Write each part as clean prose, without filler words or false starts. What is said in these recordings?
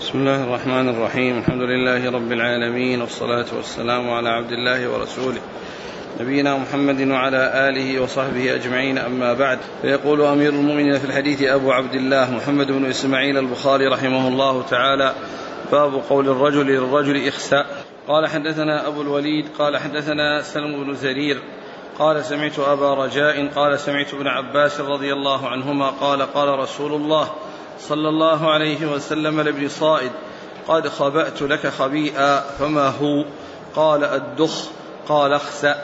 بسم الله الرحمن الرحيم. الحمد لله رب العالمين، والصلاة والسلام على عبد الله ورسوله نبينا محمد وعلى آله وصحبه أجمعين، أما بعد. فيقول أمير المؤمنين في الحديث أبو عبد الله محمد بن إسماعيل البخاري رحمه الله تعالى: باب قول الرجل للرجل اخسأ. قال حدثنا أبو الوليد قال حدثنا سلم بن زرير قال سمعت أبا رجاء قال سمعت ابن عباس رضي الله عنهما قال قال رسول الله صلى الله عليه وسلم لابن صائد: قد خبأت لك خبيئا، فما هو؟ قال: الدخ. قال: اخسأ.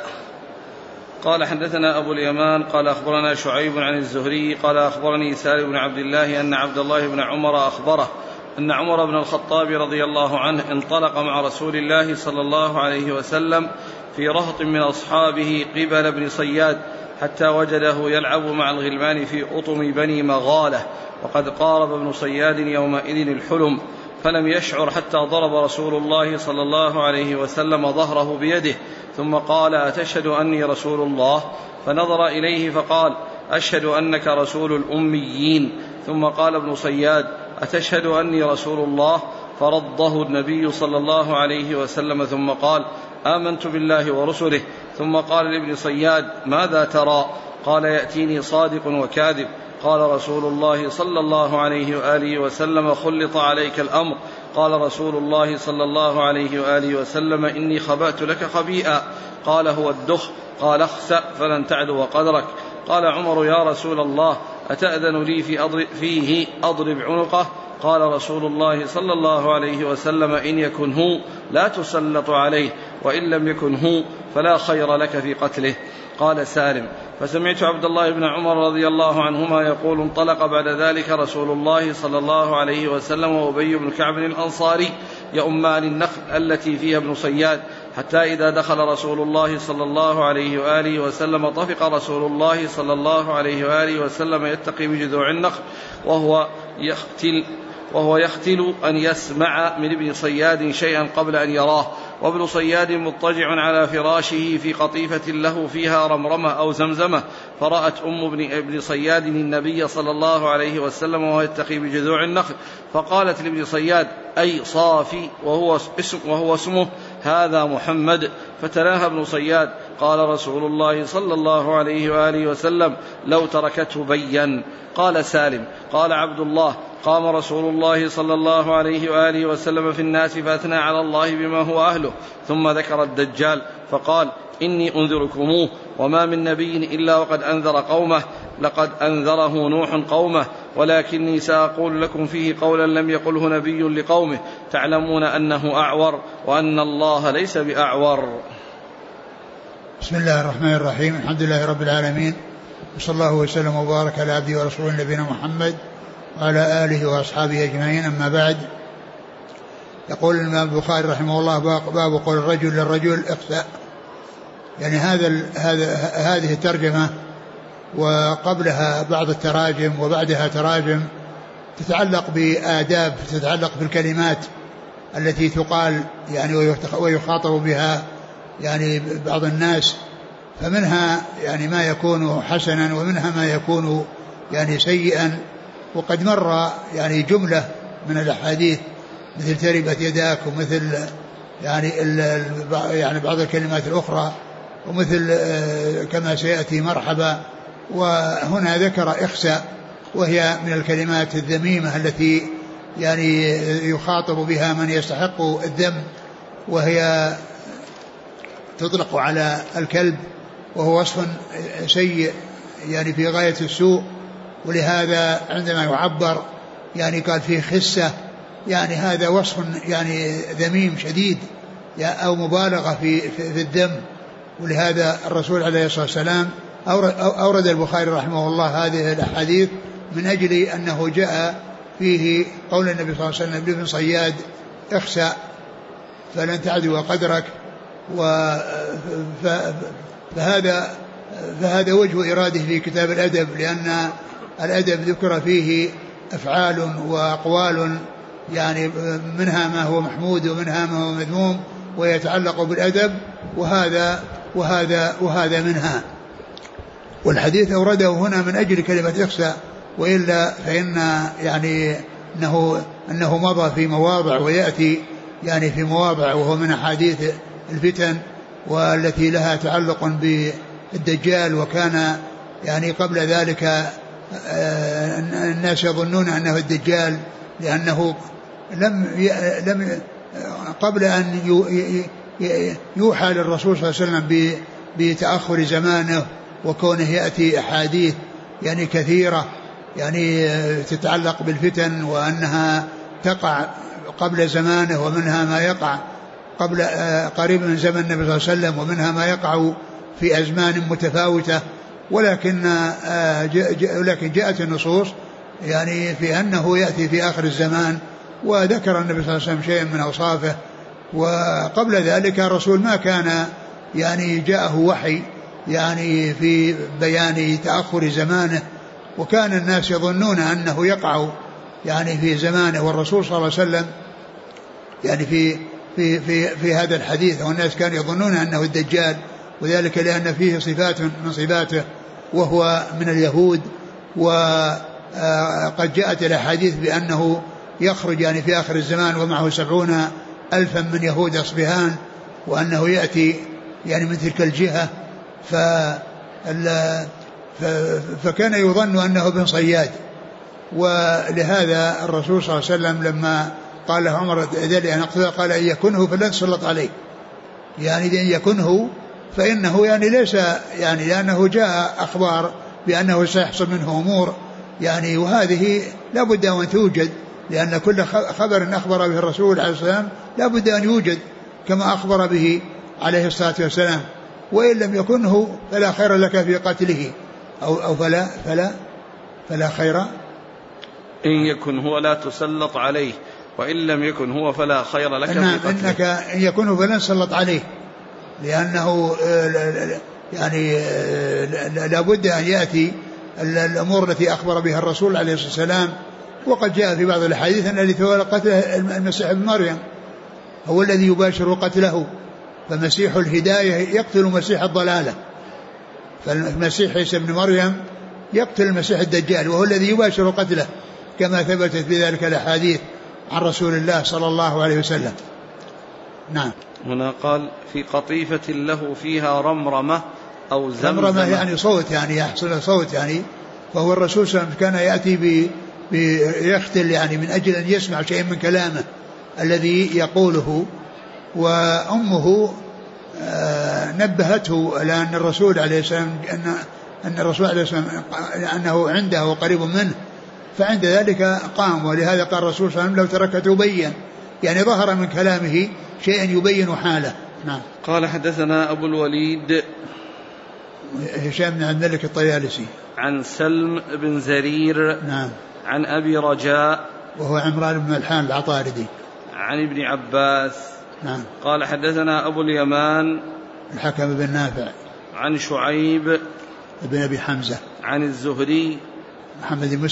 قال حدثنا أبو اليمان قال أخبرنا شعيب عن الزهري قال أخبرني سالم بن عبد الله أن عبد الله بن عمر أخبره أن عمر بن الخطاب رضي الله عنه انطلق مع رسول الله صلى الله عليه وسلم في رهط من أصحابه قبل ابن صياد، حتى وجده يلعب مع الغلمان في أطم بني مغالة، وقد قارب ابن صياد يومئذ الحلم، فلم يشعر حتى ضرب رسول الله صلى الله عليه وسلم ظهره بيده، ثم قال: أتشهد أني رسول الله؟ فنظر إليه فقال: أشهد أنك رسول الأميين. ثم قال ابن صياد: أتشهد أني رسول الله؟ فرضه النبي صلى الله عليه وسلم، ثم قال: آمنت بالله ورسله. ثم قال لابن صياد: ماذا ترى؟ قال: يأتيني صادق وكاذب. قال رسول الله صلى الله عليه وآله وسلم: خلط عليك الأمر. قال رسول الله صلى الله عليه وآله وسلم: إني خبأت لك خبيئا. قال: هو الدخ. قال: اخسأ فلن تعدو قدرك. قال عمر: يا رسول الله، أتأذن لي فيه أضرب عنقه؟ قال رسول الله صلى الله عليه وسلم: إن يكن هو لا تسلط عليه، وإن لم يكن هو فلا خير لك في قتله. قال سالم: فسمعت عبد الله بن عمر رضي الله عنهما يقول: انطلق بعد ذلك رسول الله صلى الله عليه وسلم وأبي بن كعب الأنصاري يؤمان النخل التي فيها ابن صياد، حتى إذا دخل رسول الله صلى الله عليه وآله وسلم طفق رسول الله صلى الله عليه وآله وسلم يتقي بجذوع النخل وهو يختل أن يسمع من ابن صياد شيئا قبل أن يراه، وابن صياد مضطجع على فراشه في قطيفة له فيها رمرمة أو زمزمة، فرأت ابن صياد النبي صلى الله عليه وسلم وهو يتقي بجذوع النخل، فقالت لابن صياد: أي صافي، وهو اسمه: هذا محمد. فتلاها ابن صياد: قال رسول الله صلى الله عليه وآله وسلم: لو تركته بين. قال سالم: قال عبد الله: قام رسول الله صلى الله عليه وآله وسلم في الناس فأثنى على الله بما هو أهله، ثم ذكر الدجال فقال: إني أنذركموه، وما من نبي إلا وقد أنذر قومه، لقد أنذره نوح قومه، ولكني سأقول لكم فيه قولا لم يقله نبي لقومه، تعلمون أنه أعور، وأن الله ليس بأعور. بسم الله الرحمن الرحيم. الحمد لله رب العالمين، وصلى الله وسلم وبارك على عبده ورسوله نبينا محمد وعلى آله وأصحابه أجمعين، أما بعد. يقول الإمام البخاري رحمه الله: باب قول الرجل للرجل اخسأ. يعني هذه الترجمة وقبلها بعض التراجم وبعدها تراجم تتعلق بآداب، تتعلق بالكلمات التي تقال يعني ويخاطب بها يعني بعض الناس، فمنها يعني ما يكون حسنا ومنها ما يكون يعني سيئا. وقد مر يعني جملة من الأحاديث مثل تربت يداك، ومثل يعني بعض الكلمات الأخرى، ومثل كما سيأتي مرحبا. وهنا ذكر اخسأ، وهي من الكلمات الذميمة التي يعني يخاطب بها من يستحق الذم، وهي تطلق على الكلب، وهو وصف سيء يعني في غاية السوء، ولهذا عندما يعبر يعني قال فيه خسة، يعني هذا وصف يعني ذميم شديد أو مبالغة في الذم. ولهذا الرسول عليه الصلاة والسلام أورد البخاري رحمه الله هذه الأحاديث من أجل أنه جاء فيه قول النبي صلى الله عليه وسلم لابن صياد: اخسأ فلن تعدو قدرك. فهذا وجه إراده في كتاب الأدب، لأن الأدب ذكر فيه أفعال وأقوال يعني منها ما هو محمود ومنها ما هو مذموم ويتعلق بالأدب، وهذا منها. والحديث أورده هنا من أجل كلمة اخسأ، وإلا فإن يعني أنه مضى في مواضع ويأتي يعني في مواضع، وهو من أحاديث الفتن والتي لها تعلق بالدجال. وكان يعني قبل ذلك الناس يظنون أنه الدجال، لأنه لم قبل أن يوحى للرسول صلى الله عليه وسلم بتأخر زمانه وكونه يأتي أحاديث يعني كثيرة يعني تتعلق بالفتن وأنها تقع قبل زمانه، ومنها ما يقع قبل قريب من زمن النبي صلى الله عليه وسلم، ومنها ما يقع في أزمان متفاوتة. ولكن جاءت النصوص يعني في أنه يأتي في آخر الزمان، وذكر النبي صلى الله عليه وسلم شيئا من أوصافه. وقبل ذلك الرسول ما كان يعني جاءه وحي يعني في بيان تأخر زمانه، وكان الناس يظنون أنه يقع يعني في زمانه، والرسول صلى الله عليه وسلم يعني في هذا الحديث، والناس كانوا يظنون أنه الدجال، وذلك لأن فيه صفات من صفاته وهو من اليهود. وقد جاءت الأحاديث بأنه يخرج يعني في آخر الزمان ومعه 70,000 من يهود أصبهان، وأنه يأتي يعني من تلك الجهة. فكان يظن أنه ابن صياد. ولهذا الرسول صلى الله عليه وسلم لما قال له عمر ذلك أن أقتله قال إن يكنه فلن تسلط عليه، يعني إن يكنه فإنه يعني ليس يعني لأنه جاء أخبار بأنه سيحصل منه أمور يعني، وهذه لا بد أن توجد، لأن كل خبر أخبر به الرسول عليه الصلاة والسلام لا بد أن يوجد كما أخبر به عليه الصلاة والسلام. وإن لم يكنه فلا خير لك في قتله أو فلا خير إن يكن هو لا تسلط عليه، وإن لم يكن هو فلا خير لك في قتله. إنك إن يكن فلن تسلط عليه، لأنه يعني لا بد أن يأتي الأمور التي أخبر بها الرسول عليه الصلاة والسلام. وقد جاء في بعض الحديث أن الذي تولى قتله المسيح ابن مريم هو الذي يباشر قتله، فمسيح الهداية يقتل مسيح الضلالة، فالمسيح عيسى ابن مريم يقتل المسيح الدجال وهو الذي يباشر قتله، كما ثبتت بذلك الأحاديث عن رسول الله صلى الله عليه وسلم. نعم. هنا قال في قطيفة له فيها رمرمة أو زمزمة. رمرمة يعني صوت، يعني يحصل صوت يعني، فهو الرسول صلى الله عليه وسلم كان يأتي بيختل يعني من أجل أن يسمع شيء من كلامه الذي يقوله. وأمه نبهته على أن الرسول عليه السلام أن الرسول عليه السلام أنه عنده وقريب منه، فعند ذلك قام. ولهذا قال الرسول صلى الله عليه وسلم لو تركته بين، يعني ظهر من كلامه شيئا يبين حاله. نعم. قال حدثنا أبو الوليد هشام بن عبد الملك الطيالسي عن سلم بن زرير. نعم. عن أبي رجاء وهو عمران بن ملحان العطاردي عن ابن عباس. نعم. قال حدثنا أبو اليمان الحكم بن نافع عن شعيب بن أبي حمزة عن الزهري محمد بن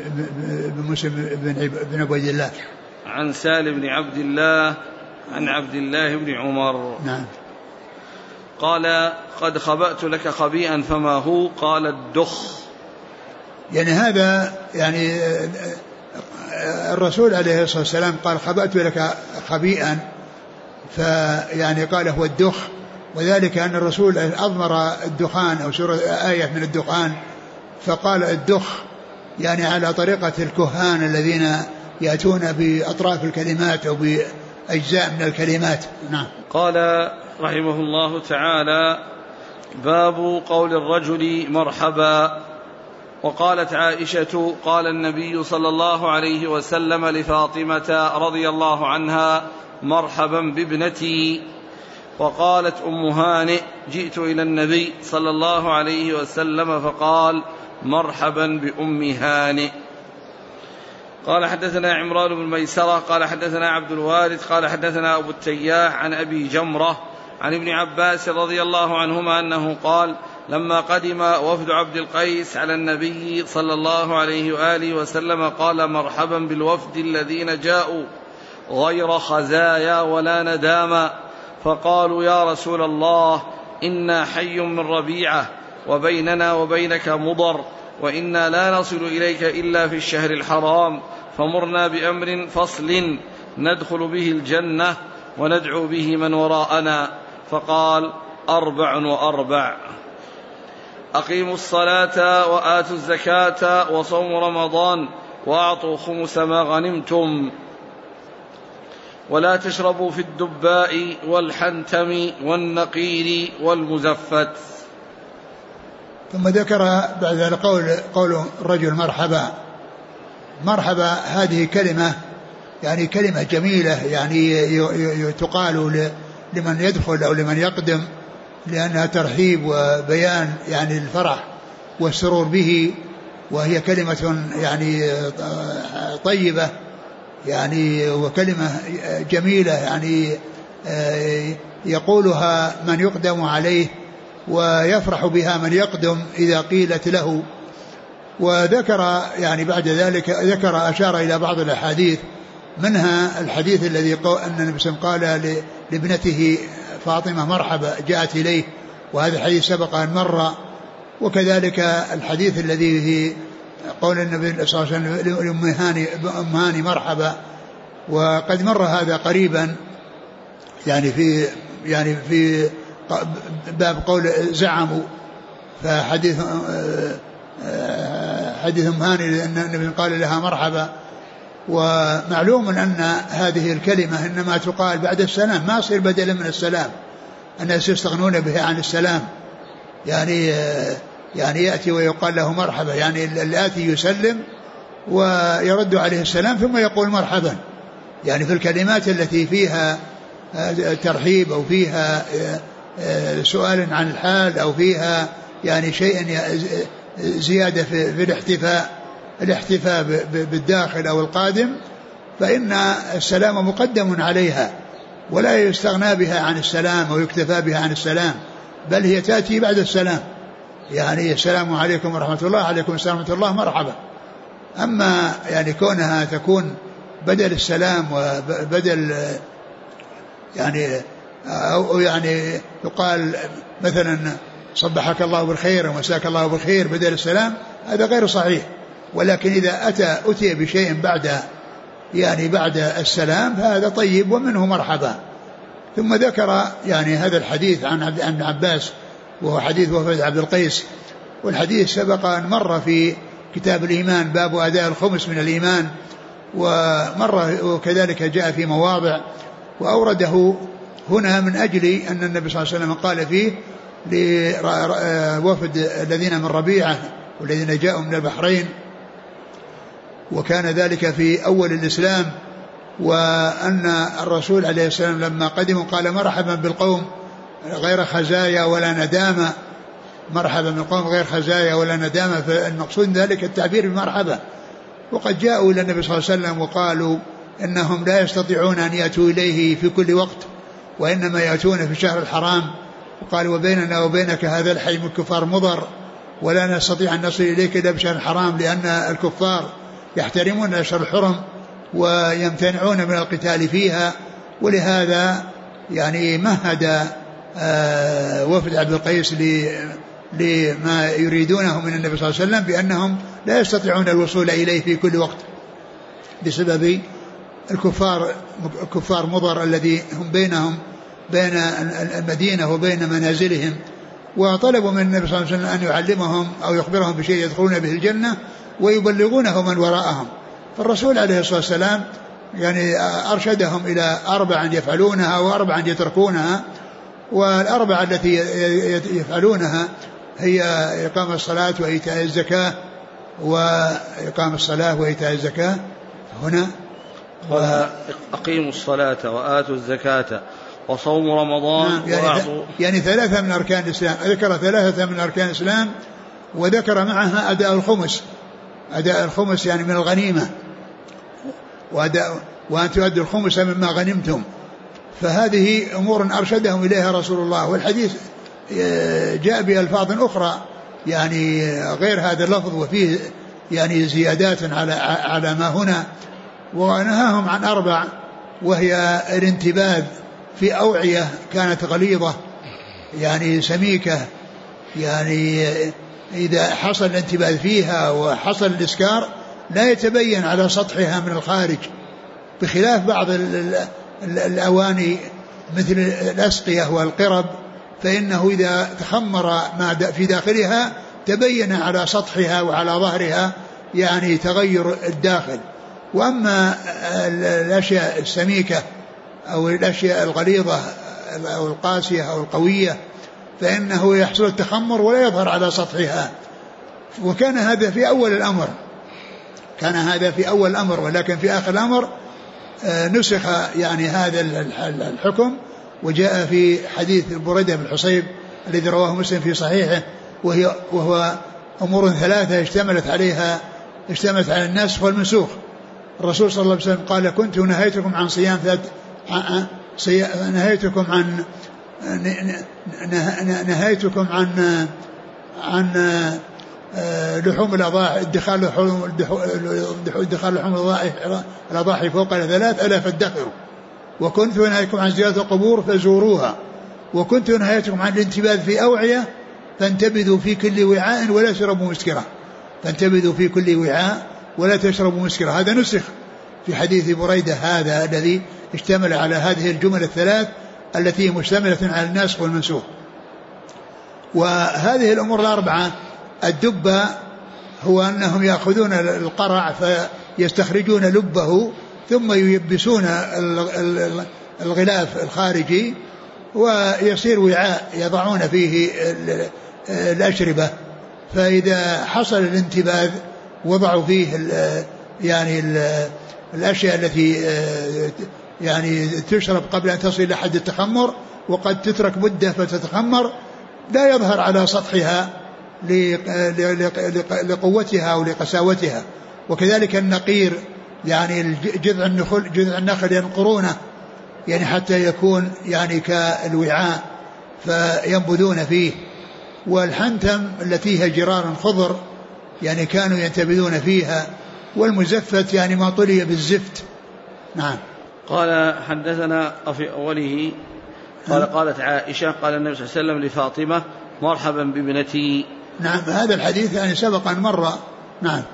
مسلم بن عبيد الله عن سالم بن عبد الله عن عبد الله بن عمر. نعم. قال قد خبأت لك خبيئا فما هو؟ قال الدخ. يعني هذا يعني الرسول عليه الصلاة والسلام قال خبأت لك خبيئا، فيعني قال هو الدخ، وذلك أن الرسول أضمر الدخان أو سورة آية من الدخان فقال الدخ، يعني على طريقة الكهان الذين يأتون بأطراف الكلمات أو بأجزاء من الكلمات. نعم. قال رحمه الله تعالى باب قول الرجل مرحبا. وقالت عائشة قال النبي صلى الله عليه وسلم لفاطمة رضي الله عنها مرحبا بابنتي. وقالت أم هانئ جئت إلى النبي صلى الله عليه وسلم فقال مرحبا بأم هانئ. قال حدثنا عمران بن ميسرة قال حدثنا عبد الوارث قال حدثنا أبو التياح عن أبي جمرة عن ابن عباس رضي الله عنهما أنه قال لما قدم وفد عبد القيس على النبي صلى الله عليه وآله وسلم قال مرحبا بالوفد الذين جاءوا غير خزايا ولا نداما. فقالوا يا رسول الله إنا حي من ربيعة وبيننا وبينك مضر وإنا لا نصل إليك إلا في الشهر الحرام، فمرنا بأمر فصل ندخل به الجنة وندعو به من وراءنا. فقال: 4 و4: أقيموا الصلاة وآتوا الزكاة وصوموا رمضان وأعطوا خمس ما غنمتم ولا تشربوا في الدباء والحنتم والنقير والمزفت. ثم ذكر بعد ذلك قول الرجل مرحبا. هذه كلمة يعني كلمة جميلة، يعني تقال لمن يدخل أو لمن يقدم، لأنها ترحيب وبيان يعني الفرح والسرور به، وهي كلمة يعني طيبة يعني وكلمة جميلة يعني يقولها من يقدم عليه ويفرح بها من يقدم إذا قيلت له. وذكر يعني بعد ذلك أشار إلى بعض الأحاديث، منها الحديث الذي أن النبي صلى الله عليه وسلم قال لابنته فاطمة: مرحبا، جاءت إليه، وهذا الحديث سبق أن مر. وكذلك الحديث الذي في قول النبي صلى الله عليه وسلم لأم هاني مرحبا، وقد مر هذا قريبا يعني في باب قول زعموا. فحديث أم هاني أن النبي قال لها مرحبا. ومعلوم أن هذه الكلمة إنما تقال بعد السلام، ما يصير بدلا من السلام، الناس يستغنون بها عن السلام. يعني يأتي ويقال له مرحبا، يعني الآتي يسلم ويرد عليه السلام ثم يقول مرحبا. يعني في الكلمات التي فيها ترحيب أو فيها سؤال عن الحال أو فيها يعني شيء زيادة في الاحتفاء بالداخل أو القادم، فإن السلام مقدم عليها ولا يستغنى بها عن السلام أو يكتفى بها عن السلام، بل هي تأتي بعد السلام. يعني السلام عليكم ورحمة الله، عليكم السلام ورحمة الله، مرحبا. أما يعني كونها تكون بدل السلام وبدل يعني أو يعني يقال مثلا صبحك الله بالخير ومساك الله بالخير بدل السلام، هذا غير صحيح. ولكن إذا أتي بشيء بعد السلام فهذا طيب، ومنه مرحبا. ثم ذكر يعني هذا الحديث عن ابن عباس، وهو حديث وفد عبد القيس، والحديث سبق أن مر في كتاب الإيمان باب أداء الخمس من الإيمان، ومر وكذلك جاء في مواضع، وأورده هنا من أجل أن النبي صلى الله عليه وسلم قال فيه لوفد الذين من ربيعة والذين جاءوا من البحرين، وكان ذلك في أول الإسلام، وأن الرسول عليه السلام لما قدموا قال: مرحبا بالقوم غير خزايا ولا ندامة، مرحبا بالقوم غير خزايا ولا ندامة. فالمقصود ذلك التعبير بمرحبا. وقد جاءوا إلى النبي صلى الله عليه وسلم وقالوا إنهم لا يستطيعون أن يأتوا إليه في كل وقت، وإنما يأتون في الشهر الحرام، وقالوا: وبيننا وبينك هذا الحي من الكفار مضر، ولا نستطيع أن نصل إليك إلا بشهر الحرام، لأن الكفار يحترمون الأشهر الحرم ويمتنعون من القتال فيها. ولهذا يعني مهد وفد عبد القيس لما يريدونه من النبي صلى الله عليه وسلم بأنهم لا يستطيعون الوصول إليه في كل وقت بسبب الكفار مضر الذي هم بين المدينة وبين منازلهم. وطلبوا من النبي صلى الله عليه وسلم أن يعلمهم أو يخبرهم بشيء يدخلون به الجنة ويبلغونه من وراءهم. فالرسول عليه الصلاة والسلام يعني أرشدهم إلى 4 يفعلونها و4 يتركونها. والأربعة التي يفعلونها هي إقام الصلاة وإيتاء الزكاة، وإقام الصلاة وإيتاء الزكاة. هنا أقيموا الصلاة وآتوا الزكاة وصوم رمضان يعني 3 من أركان الإسلام. ذكر 3 من أركان الإسلام، وذكر معها أداء الخمس يعني من الغنيمة، وأن تؤدوا الخمس مما غنمتم. فهذه أمور أرشدهم إليها رسول الله. والحديث جاء بألفاظ أخرى يعني غير هذا اللفظ، وفيه يعني زيادات على ما هنا. ونهاهم عن 4، وهي الانتباذ في أوعية كانت غليظة يعني سميكة، يعني إذا حصل الانتباذ فيها وحصل الإسكار لا يتبين على سطحها من الخارج، بخلاف بعض الأواني مثل الأسقية والقرب، فإنه إذا تخمر ما في داخلها تبين على سطحها وعلى ظهرها يعني تغير الداخل. وأما الأشياء السميكة أو الأشياء الغليظة أو القاسية أو القوية فإنه يحصل التخمر ولا يظهر على سطحها. وكان هذا في أول الأمر، كان هذا في أول الأمر، ولكن في آخر الأمر نسخ يعني هذا الحكم، وجاء في حديث بريدة بن الحصيب الذي رواه مسلم في صحيحه، وهو أمور ثلاثة اشتملت على الناسخ والمنسوخ. الرسول صلى الله عليه وسلم قال: كنت نهيتكم عن صيام نهيتكم عن لحوم الأضاحي، ادخال لحوم الأضاحي فوق 3 ألا فادخروا، وكنت نهيتكم عن زيارة القبور فزوروها، وكنت نهيتكم عن الانتباذ في أوعية فانتبذوا في كل وعاء ولا تشربوا مسكرا، فانتبذوا في كل وعاء ولا تشربوا مسكرا. هذا نسخ في حديث بريدة هذا الذي اشتمل على هذه الجمل الثلاث التي مشتملة على الناسخ والمنسوخ. وهذه الأمور الأربعة: الدبة هو أنهم يأخذون القرع فيستخرجون لبه ثم ييبسون الغلاف الخارجي ويصير وعاء يضعون فيه الأشربة، فإذا حصل الانتباذ وضعوا فيه يعني الأشياء التي يعني تشرب قبل أن تصل إلى حد التخمر، وقد تترك مدة فتتخمر، لا يظهر على سطحها لقوتها ولقساوتها. وكذلك النقير، يعني جذع النخل ينقرونه يعني حتى يكون يعني كالوعاء فينبذون فيه. والحنتم التي هي جرار خضر يعني كانوا ينتبذون فيها. والمزفت يعني ما طلي بالزفت. نعم. قال: حدثنا في أوله قالت عائشة: قال النبي صلى الله عليه وسلم لفاطمة: مرحبا بابنتي. نعم، هذا الحديث يعني سبق أن مر. نعم.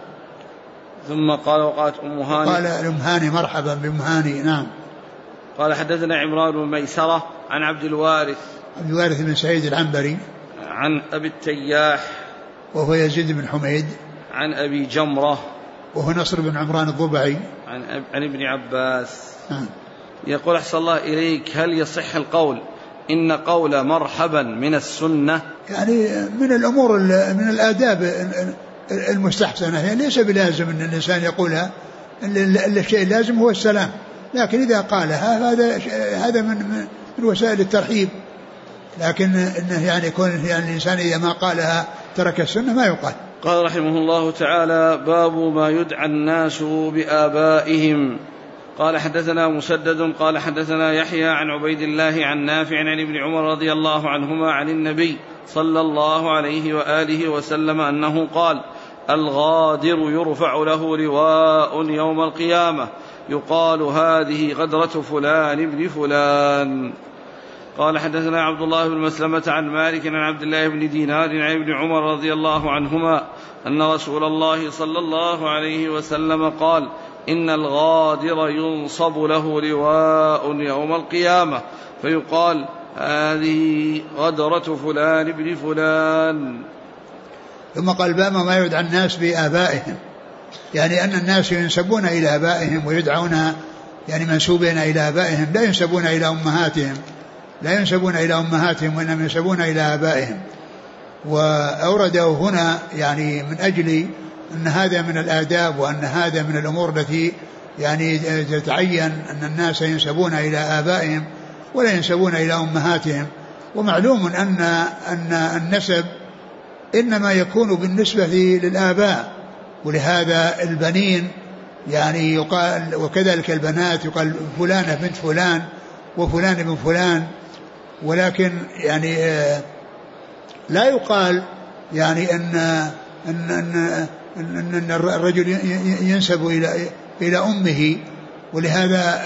ثم قال: وقالت أم هاني، قال أم هاني: مرحبا بأم هاني. نعم. قال: حدثنا عمران بن ميسرة عن عبد الوارث بن سعيد العنبري عن أبي التياح وهو يزيد بن حميد عن أبي جمرة وهو نصر بن عمران الضبعي عن ابن عباس. يقول: أحسن الله إليك، هل يصح القول إن قول مرحبا من السنة؟ يعني من الأمور من الآداب المستحسنة، يعني ليس بلازم أن الإنسان يقولها، الشيء اللازم هو السلام، لكن إذا قالها هذا من وسائل الترحيب، لكن إنه يعني يكون يعني الإنسان إذا ما قالها ترك السنة ما يقال. قال رحمه الله تعالى: باب ما يدعى الناس بآبائهم. قال: حدثنا مسدد قال: حدثنا يحيى عن عبيد الله عن نافع عن ابن عمر رضي الله عنهما عن النبي صلى الله عليه وآله وسلم أنه قال: الغادر يرفع له لواء يوم القيامة يقال: هذه غدرة فلان ابن فلان. قال: حدثنا عبد الله بن مسلمة عن مالك عن عبد الله بن دينار عن ابن عمر رضي الله عنهما أن رسول الله صلى الله عليه وسلم قال: إن الغادر ينصب له لواء يوم القيامة فيقال: هذه غدرة فلان ابن فلان. ثم قال: باب ما يدعى الناس بآبائهم، يعني أن الناس ينسبون إلى آبائهم ويدعون يعني منسوبين إلى آبائهم، لا ينسبون إلى أمهاتهم وإنما ينسبون إلى آبائهم. وأوردوا هنا يعني من أجل أن هذا من الآداب وأن هذا من الأمور التي يعني تتعين أن الناس ينسبون إلى آبائهم ولا ينسبون إلى أمهاتهم. ومعلوم أن النسب إنما يكون بالنسبة للآباء، ولهذا البنين يعني يقال، وكذلك البنات يقال فلانة بنت فلان وفلان ابن فلان، ولكن يعني لا يقال يعني أن الرجل ينسب إلى أمه. ولهذا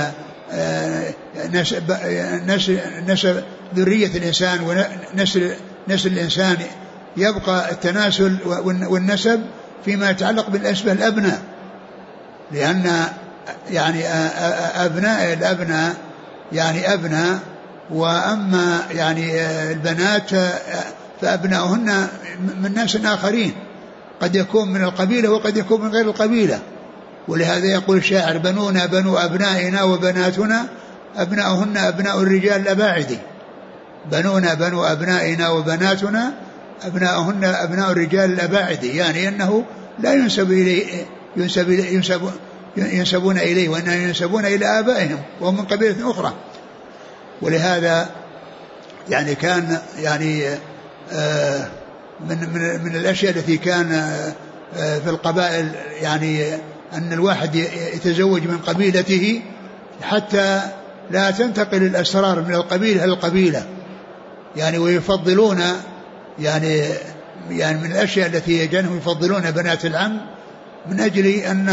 نسب ذرية الإنسان ونسل الإنسان يبقى التناسل والنسب فيما يتعلق بالأشبه الأبناء، لأن يعني أبناء الأبناء يعني أبناء، وأما يعني البنات فأبناؤهن من ناس آخرين، قد يكون من القبيلة وقد يكون من غير القبيلة. ولهذا يقول الشاعر: بنونا بنو أبنائنا وبناتنا أبناؤهن أبناء الرجال الأباعد. بنونا بنو أبنائنا وبناتنا أبناؤهن أبناء الرجال الأباعد، يعني أنه لا ينسبون إليه، وأنهم ينسبون إلى آبائهم وهم من قبيلة أخرى. ولهذا يعني كان يعني من الأشياء التي كان في القبائل يعني أن الواحد يتزوج من قبيلته حتى لا تنتقل الأسرار من القبيلة إلى القبيلة، يعني ويفضلون يعني من الأشياء التي يجعلهم يفضلون بنات العم من أجل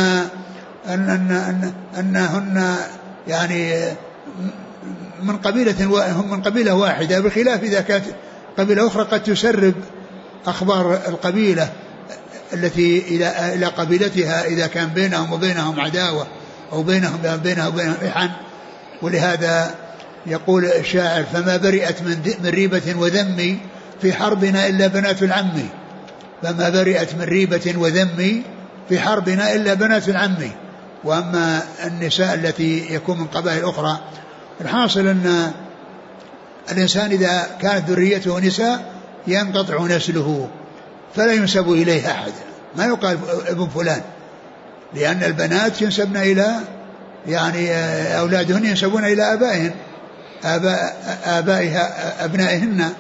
أنهن يعني من قبيلة، هم من قبيلة واحدة، بخلاف إذا كانت قبيلة أخرى قد تسرب أخبار القبيلة التي إلى قبيلتها إذا كان بينهم وبينهم عداوة أو بينهم إحن. ولهذا يقول الشاعر: فما برئت من ريبة وذم في حربنا إلا بنات العم. فما برئت من ريبة وذم في حربنا إلا بنات العم. وأما النساء التي يكون من قبائل أخرى، الحاصل أن الإنسان إذا كانت ذريته نساء ينقطع نسله فلا ينسب إليه أحد، ما يقال ابن فلان، لأن البنات ينسبن إلى يعني أولادهن ينسبون إلى آبائهن آبائها أبنائهن.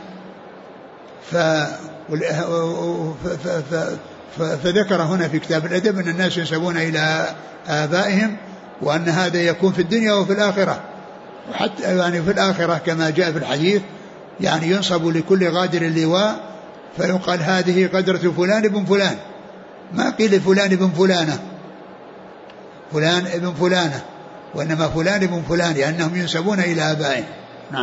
فذكر هنا في كتاب الأدب أن الناس ينسبون إلى آبائهم، وأن هذا يكون في الدنيا وفي الآخرة، وحتى يعني في الآخرة كما جاء في الحديث يعني ينصب لكل غادر اللواء فيقال: هذه غدرة فلان ابن فلان، ما قيل فلان ابن فلانة، فلان ابن فلانة، وإنما فلان ابن فلان، لأنهم ينسبون إلى آبائهم. نعم.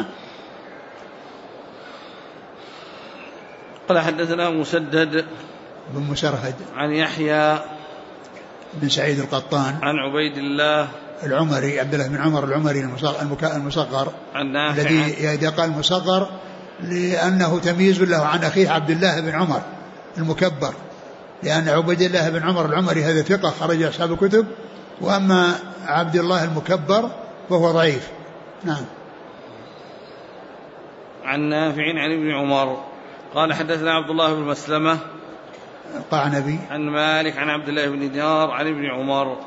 قال: حدثنا مسدد بن مسرهد عن يحيى بن سعيد القطان عن عبيد الله العمري، عبد الله بن عمر العمري المصغر، عن نافع، الذي إذا قال مصغر لأنه تمييز له عن أخيه عبد الله بن عمر المكبر، لأن عبيد الله بن عمر العمري هذا ثقة خرج أصحاب الكتب، وأما عبد الله المكبر فهو ضعيف. نعم. عن نافع عن ابن عمر قال: حدثنا عبد الله بن مسلمة القعنبي عن مالك عن عبد الله بن دينار عن ابن عمر.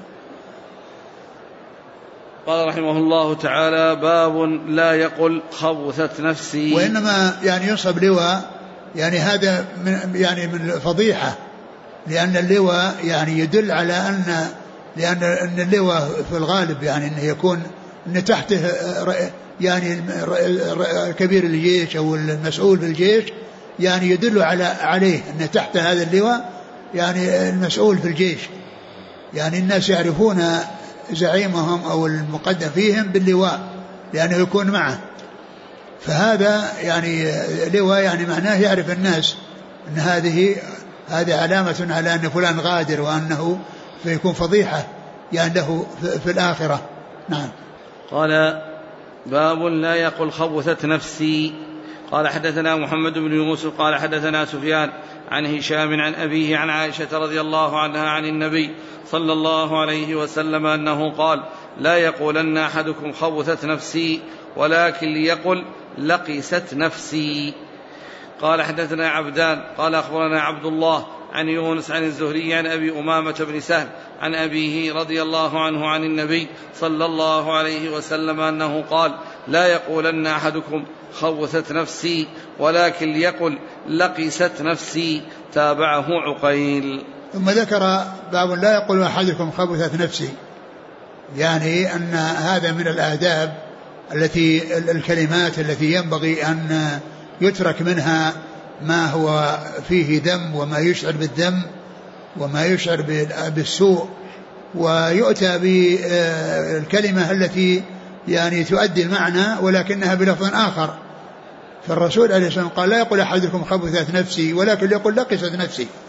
قال رحمه الله تعالى: باب لا يقل خبثت نفسي. وإنما يعني ينصب لواء، يعني هذا من الفضيحة، لأن اللواء يعني يدل على لأن اللواء في الغالب يعني أنه يكون أن تحته يعني كبير الجيش أو المسؤول في الجيش، يعني يدل عليه أن تحت هذا اللواء يعني المسؤول في الجيش، يعني الناس يعرفون زعيمهم أو المقدم فيهم باللواء لأنه يكون معه. فهذا يعني لواء يعني معناه يعرف الناس أن هذه علامة على أن فلان غادر، وأنه فيكون فضيحة يعني له في الآخرة. نعم. قال: باب لا يقل خبثت نفسي. قال: حدثنا محمد بن يوسف قال: حدثنا سفيان عن هشام عن أبيه عن عائشة رضي الله عنها عن النبي صلى الله عليه وسلم أنه قال: لا يقولن أحدكم خبثت نفسي، ولكن ليقل لقست نفسي. قال: حدثنا عبدان قال: أخبرنا عبد الله عن يونس عن الزهري عن أبي أمامة بن سهل عن أبيه رضي الله عنه عن النبي صلى الله عليه وسلم أنه قال: لا يقولن أحدكم خبثت نفسي، ولكن ليقل لقست نفسي. تابعه عقيل. ثم ذكر باب لا يقول أحدكم خبثت نفسي، يعني أن هذا من الآداب التي الكلمات التي ينبغي أن يترك منها ما هو فيه ذم وما يشعر بالذم وما يشعر بالسوء، ويؤتى بالكلمة التي يعني تؤدي المعنى ولكنها بلفظ آخر. فالرسول عليه الصلاة والسلام قال: لا يقول أحدكم خبثت نفسي، ولكن يقول لقست نفسي،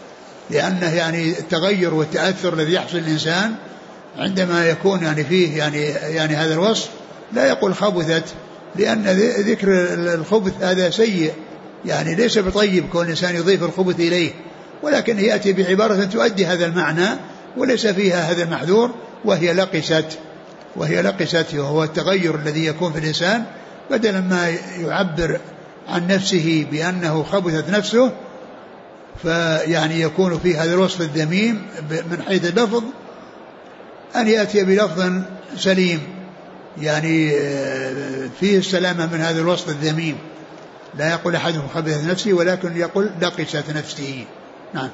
لأنه يعني التغير والتأثر الذي يحصل الإنسان عندما يكون يعني فيه يعني هذا الوصف لا يقول خبثت، لأن ذكر الخبث هذا سيء، يعني ليس بطيب كون الإنسان يضيف الخبث إليه، ولكن يأتي بعبارة تؤدي هذا المعنى وليس فيها هذا المحذور، وهي لقست وهو التغير الذي يكون في الإنسان، بدلا ما يعبر عن نفسه بأنه خبثت نفسه فيعني يكون في هذا الوصف الذميم من حيث اللفظ، أن يأتي بلفظ سليم يعني فيه السلامة من هذا الوصف الذميم. لا يقول أحدهم خبثت نفسي، ولكن يقول لقست نفسه. نعم.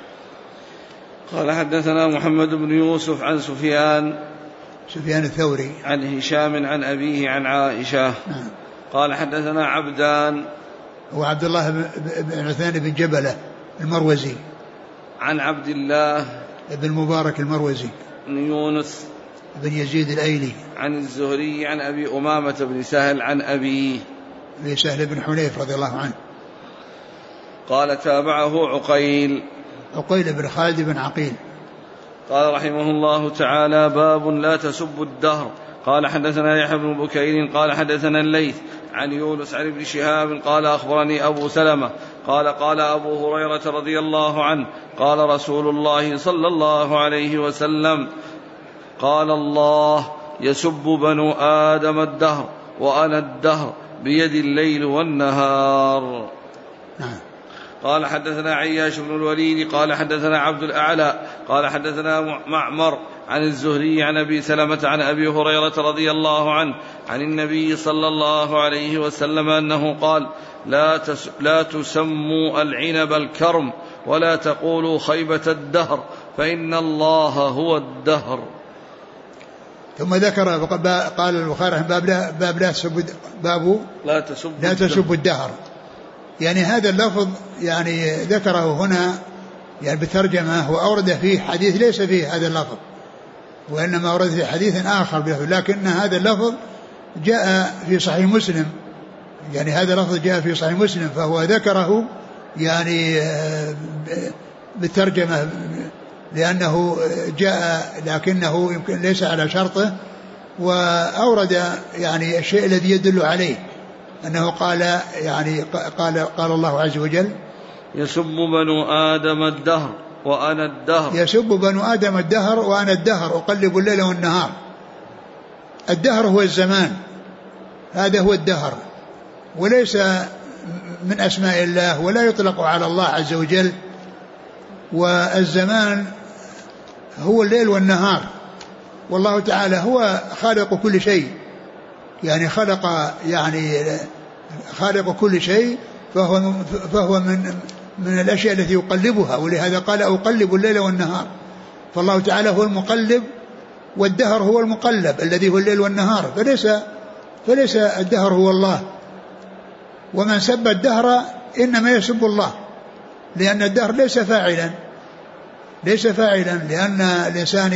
قال حدثنا محمد بن يوسف عن سفيان الثوري عن هشام عن أبيه عن عائشة. نعم. قال حدثنا عبدان وعبد الله بن عثمان بن جبلة المروزي عن عبد الله بن مبارك المروزي بن يونس بن يزيد الأيلي عن الزهري عن أبي أمامة بن سهل عن أبي سهل بن حنيف رضي الله عنه. قال تابعه عقيل بن خالد بن عقيل. قال رحمه الله تعالى باب لا تسبوا الدهر. قال حدثنا يحيى بن بكير قال حدثنا الليث عن يونس عن ابن شهاب قال أخبرني أبو سلمة قال أبو هريرة رضي الله عنه قال رسول الله صلى الله عليه وسلم قال الله يسب بنو آدم الدهر وأنا الدهر بيد الليل والنهار. قال حدثنا عياش بن الوليد قال حدثنا عبد الأعلى قال حدثنا معمر عن الزهري عن أبي سلمة عن أبي هريرة رضي الله عنه عن النبي صلى الله عليه وسلم أنه قال لا تسموا العنب الكرم ولا تقولوا خيبة الدهر فإن الله هو الدهر. ثم ذكر قال البخاري باب لا تسبوا الدهر. يعني هذا اللفظ يعني ذكره هنا يعني بترجمة وأورد فيه حديث ليس فيه هذا اللفظ، وإنما أورد فيه حديث آخر، لكن هذا اللفظ جاء في صحيح مسلم، يعني هذا اللفظ جاء في صحيح مسلم فهو ذكره يعني بالترجمة لأنه جاء لكنه يمكن ليس على شرطه، وأورد يعني الشيء الذي يدل عليه أنه قال يعني قال الله عز وجل يسب بنو آدم الدهر وأنا الدهر. يسب بنو آدم الدهر وأنا الدهر أقلب الليل والنهار. الدهر هو الزمان، هذا هو الدهر، وليس من أسماء الله ولا يطلق على الله عز وجل. والزمان هو الليل والنهار، والله تعالى هو خالق كل شيء، يعني خالق كل شيء، فهو من الأشياء التي يقلبها، ولهذا قال أقلب الليل والنهار. فالله تعالى هو المقلب، والدهر هو المقلب الذي هو الليل والنهار، فليس الدهر هو الله. ومن سب الدهر إنما يسب الله، لأن الدهر ليس فاعلا، لأن الإنسان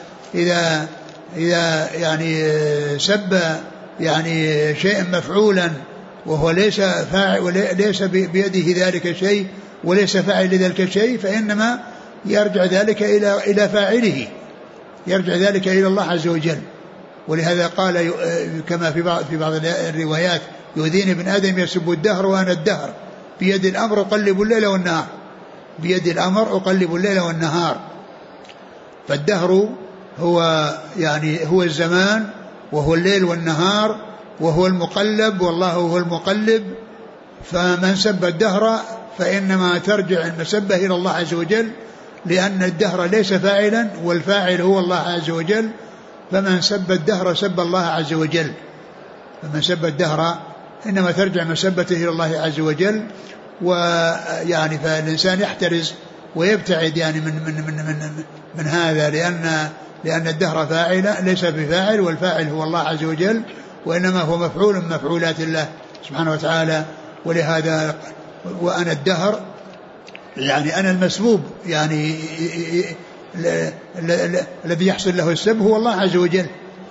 إذا يعني سب يعني شيء مفعولا وهو ليس فاعل وليس بيده ذلك شيء وليس فاعل لذلك الشيء، فإنما يرجع ذلك إلى فاعله، يرجع ذلك إلى الله عز وجل. ولهذا قال كما في بعض الروايات يؤذيني ابن آدم يسب الدهر وأنا الدهر بيد الأمر أقلب الليل والنهار، بيد الأمر أقلب الليل والنهار. فالدهر هو الزمان، وهو الليل والنهار، وهو المقلب، والله هو المقلب. فمن سب الدهر فإنما ترجع المسبة إلى الله عز وجل، لأن الدهر ليس فاعلا والفاعل هو الله عز وجل. فمن سب الدهر سب الله عز وجل، فمن سب الدهر إنما ترجع مسبته إلى الله عز وجل. ويعني فالإنسان يحترز ويبتعد يعني من هذا، لأن الدهر فاعل ليس بفاعل، والفاعل هو الله عز وجل، وإنما هو مفعول من مفعولات الله سبحانه وتعالى. ولهذا وأنا الدهر يعني أنا المسبوب، يعني الذي يحصل له السب هو الله عز وجل.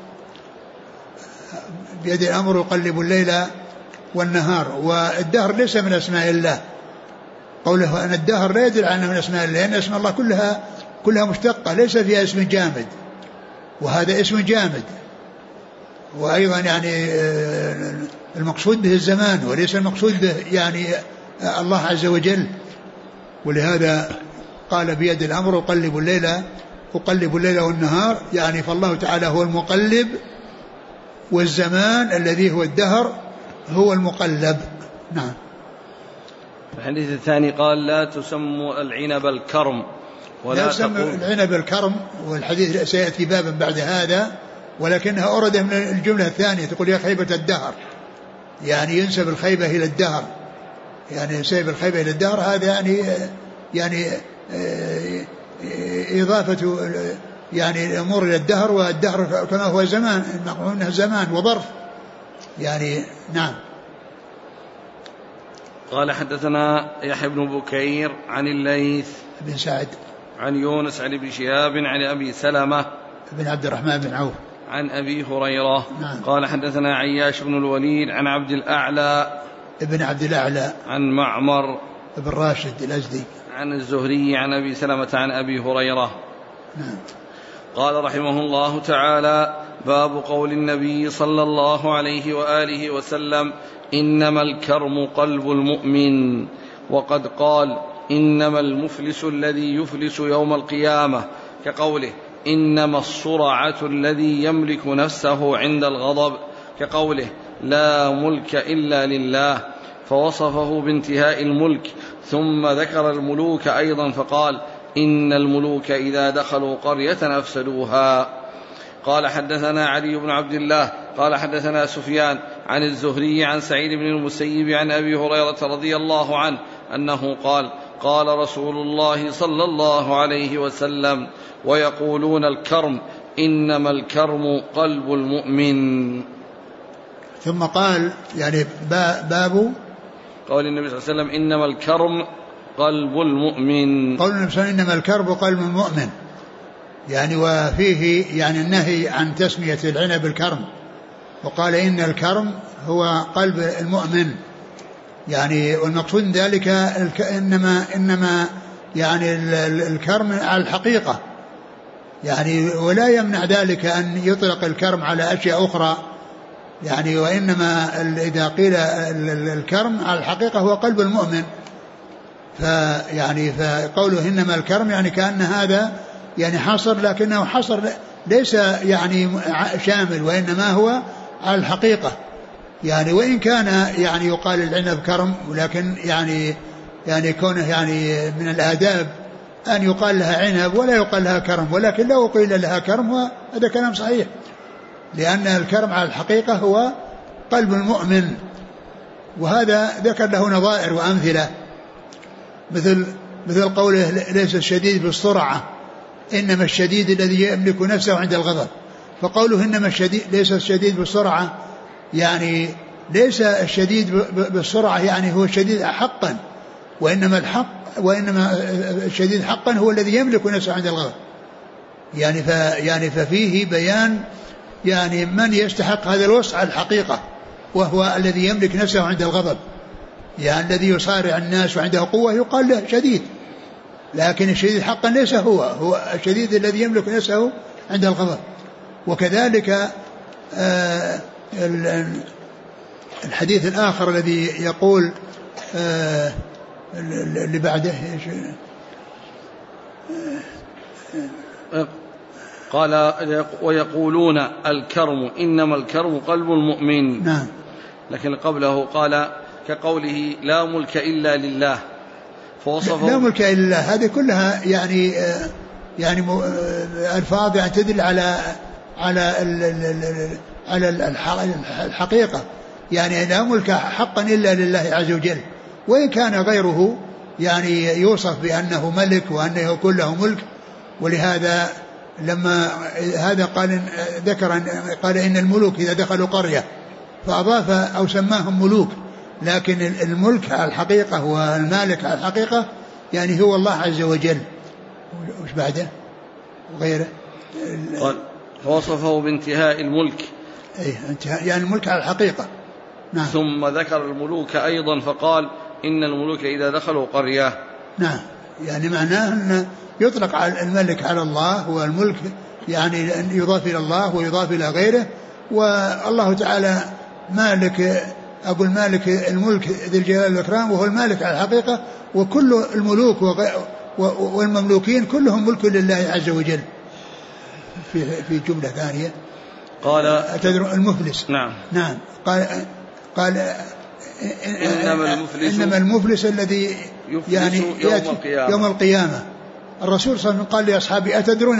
بيد الأمر يقلب الليل والنهار، والدهر ليس من أسماء الله. قوله أن الدهر لا يدل على أنه من أسماء الله، لأن أسماء الله كلها مشتقة ليس فيها اسم جامد، وهذا اسم جامد. وأيضا يعني المقصود به الزمان وليس المقصود به يعني الله عز وجل. ولهذا قال بيد الأمر أقلب الليل والنهار، يعني فالله تعالى هو المقلب، والزمان الذي هو الدهر هو المقلب. نعم. الحديث الثاني قال لا تسموا العنب الكرم لا تسموا العنب الكرم، والحديث سيأتي بابا بعد هذا، ولكنها أورد من الجملة الثانية تقول يا خيبة الدهر، يعني ينسب الخيبة إلى الدهر، يعني ينسب الخيبة إلى الدهر، هذا يعني إضافة يعني الأمور إلى الدهر، والدهر كما هو زمان، إنه زمان وظرف يعني. نعم. قال حدثنا يحيى بن بكير عن الليث بن سعد عن يونس عن ابن شهاب عن أبي سلمة بن عبد الرحمن بن عوف عن أبي هريرة. نعم. قال حدثنا عياش بن الوليد عن عبد الأعلى ابن عبد الأعلى عن معمر بن راشد الأزدي عن الزهري عن أبي سلمة عن أبي هريرة. نعم. قال رحمه الله تعالى باب قول النبي صلى الله عليه وآله وسلم إنما الكرم قلب المؤمن، وقد قال إنما المفلس الذي يفلس يوم القيامة، كقوله إنما الصرعة الذي يملك نفسه عند الغضب، كقوله لا ملك إلا لله، فوصفه بانتهاء الملك، ثم ذكر الملوك أيضا فقال إن الملوك إذا دخلوا قرية أفسدوها. قال حدثنا علي بن عبد الله قال حدثنا سفيان عن الزهري عن سعيد بن المسيب عن أبي هريرة رضي الله عنه أنه قال قال رسول الله صلى الله عليه وسلم ويقولون الكرم إنما الكرم قلب المؤمن. ثم قال يعني باب قول النبي صلى الله عليه وسلم إنما الكرم قلب المؤمن. قول النبي صلى الله عليه وسلم إنما الكرب قلب المؤمن، يعني وفيه يعني النهي عن تسمية العنب الكرم، وقال إن الكرم هو قلب المؤمن، يعني والمقصود من ذلك إنما يعني الكرم على الحقيقة، يعني ولا يمنع ذلك أن يطلق الكرم على أشياء أخرى، يعني وإنما إذا قيل الكرم على الحقيقة هو قلب المؤمن. فيعني فقوله إنما الكرم يعني كأن هذا يعني حصر، لكنه حصر ليس يعني شامل، وإنما هو على الحقيقة، يعني وإن كان يعني يقال العنب كرم، ولكن يعني كونه يعني من الآداب أن يقال لها عنب ولا يقال لها كرم، ولكن لو قيل لها كرم هذا كلام صحيح، لأن الكرم على الحقيقة هو قلب المؤمن. وهذا ذكر له نظائر وأمثلة، مثل قوله ليس الشديد بالسرعة إنما الشديد الذي يملك نفسه عند الغضب. فقوله إنما الشديد ليس الشديد بالسرعة، يعني ليس الشديد بالسرعة يعني هو الشديد حقا، وإنما الشديد حقا هو الذي يملك نفسه عند الغضب، يعني ففيه بيان يعني من يستحق هذا الوصف على الحقيقة، وهو الذي يملك نفسه عند الغضب، يعني الذي يصارع الناس وعنده قوة يقال له شديد، لكن الشديد حقا ليس هو الشديد الذي يملك نفسه عند الغضب. وكذلك الحديث الآخر الذي يقول اللي بعده قال ويقولون الكرم إنما الكرم قلب المؤمن. نعم. لكن قبله قال كقوله لا ملك إلا لله، فوصفه لا ملك إلا لله، هذه كلها يعني ألفاظ يعني تدل على الحقيقة، يعني لا ملك حقا إلا لله عز وجل، وإن كان غيره يعني يوصف بأنه ملك وأنه يكون له ملك. ولهذا لما هذا قال إن الملوك إذا دخلوا قرية، فأضاف أو سماهم ملوك، لكن الملك على الحقيقة والمالك على الحقيقة يعني هو الله عز وجل. وش بعده وغيره؟ قال فوصفه بانتهاء الملك، انتهاء يعني الملك على الحقيقة. نعم. ثم ذكر الملوك أيضا فقال إن الملوك إذا دخلوا قرية. نعم، يعني معناه أن يطلق على الملك على الله، والملك يعني يضاف إلى الله ويضاف إلى غيره، والله تعالى مالك أبو المالك الملك ذي الجلال والإكرام، وهو المالك على الحقيقة، وكل الملوك والمملوكين كلهم ملك لله عز وجل. في جملة ثانية قال أتدرون المفلس. نعم قال إنما المفلس الذي يعني يوم القيامة. الرسول صلى الله عليه وسلم قال لأصحابه أتدرون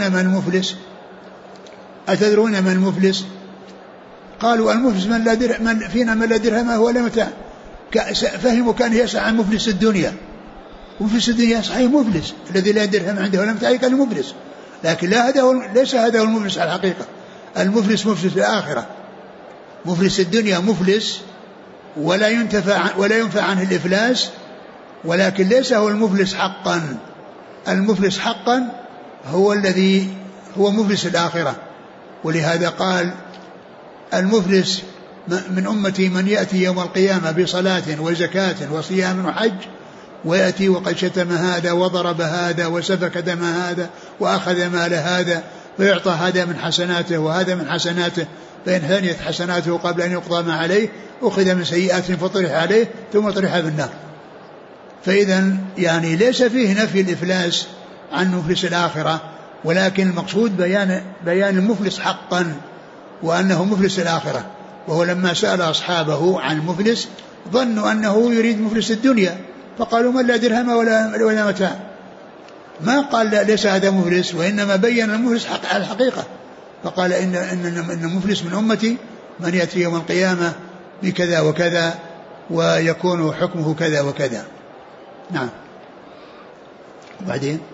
من المفلس؟ قالوا المفلس من فينا من لا درهم ولا متاع. فهموا كان يسأل عن مفلس الدنيا. مفلس الدنيا صحيح مفلس الذي لا درهم عنده ولا متاع كان مفلس، لكن ليس هذا هو المفلس على الحقيقة. المفلس مفلس الآخرة. مفلس الدنيا مفلس ولا ينفع عنه الإفلاس، ولكن ليس هو المفلس حقا. المفلس حقا هو الذي هو مفلس الآخرة. ولهذا قال المفلس من أمتي من يأتي يوم القيامة بصلاة وزكاة وصيام وحج، ويأتي وقد شتم هذا وضرب هذا وسفك دم هذا وأخذ مال هذا، فيعطى هذا من حسناته وهذا من حسناته، فإن ثانيت حسناته قبل أن يقضى ما عليه أخذ من سيئات فطرح عليه ثم طرح بالنار. فإذا يعني ليس فيه نفي الإفلاس عن مفلس الآخرة، ولكن المقصود بيان المفلس حقا وأنه مفلس الآخرة. وهو لما سأل أصحابه عن المفلس ظنوا أنه يريد مفلس الدنيا، فقالوا من لا درهم ولا متاع. ما قال ليس هذا مفلس، وإنما بين المفلس حق على الحقيقة، فقال إن المفلس من أمتي من يأتي يوم القيامة بكذا وكذا ويكون حكمه كذا وكذا. نعم. بعدين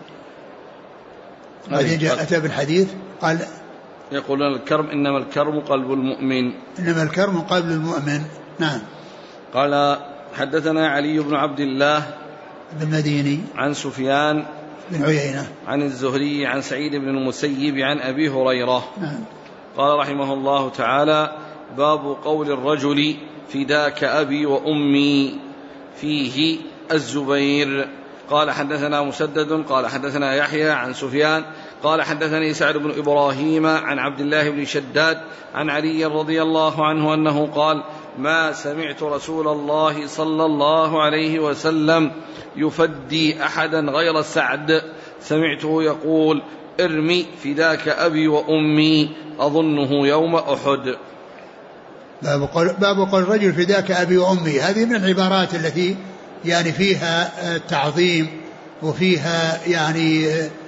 جاء أتى بالحديث قال يقولون الكرم إنما الكرم قلب المؤمن. إنما الكرم قلب المؤمن. نعم. قال حدثنا علي بن عبد الله بن مديني عن سفيان بن عيينة عن الزهري عن سعيد بن المسيب عن أبي هريرة. نعم. قال رحمه الله تعالى باب قول الرجل فداك أبي وأمي فيه الزبير. قال حدثنا مسدد قال حدثنا يحيى عن سفيان قال حدثني سعد بن إبراهيم عن عبد الله بن شداد عن علي رضي الله عنه أنه قال ما سمعت رسول الله صلى الله عليه وسلم يفدي أحدا غير سعد، سمعته يقول ارمي فداك أبي وأمي، أظنه يوم أحد. باب قول الرجل فداك أبي وأمي، هذه من العبارات التي يعني فيها التعظيم وفيها يعني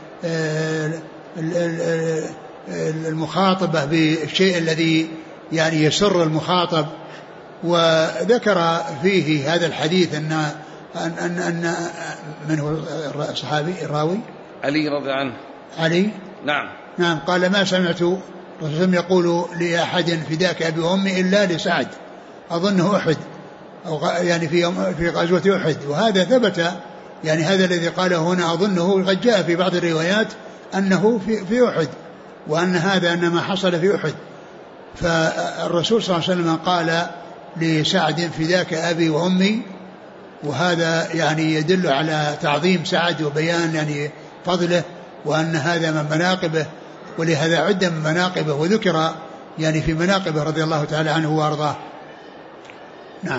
المخاطبة بالشيء الذي يعني يسر المخاطب. وذكر فيه هذا الحديث أن من هو الصحابي الراوي؟ علي رضي عنه. علي. نعم. قال ما سمعت الرسول يقول لأحد فداك أبي وأمي إلا لسعد، أظنه أحد أو يعني في غزوة أحد. وهذا ثبت، يعني هذا الذي قاله هنا أظنه قد جاء في بعض الروايات أنه في أحد، وأن هذا أنما حصل في أحد. فالرسول صلى الله عليه وسلم قال لسعد فداك أبي وأمي، وهذا يعني يدل على تعظيم سعد وبيان يعني فضله، وأن هذا من مناقبه، ولهذا عد من مناقبه وذكر يعني في مناقبه رضي الله تعالى عنه وأرضاه. نعم.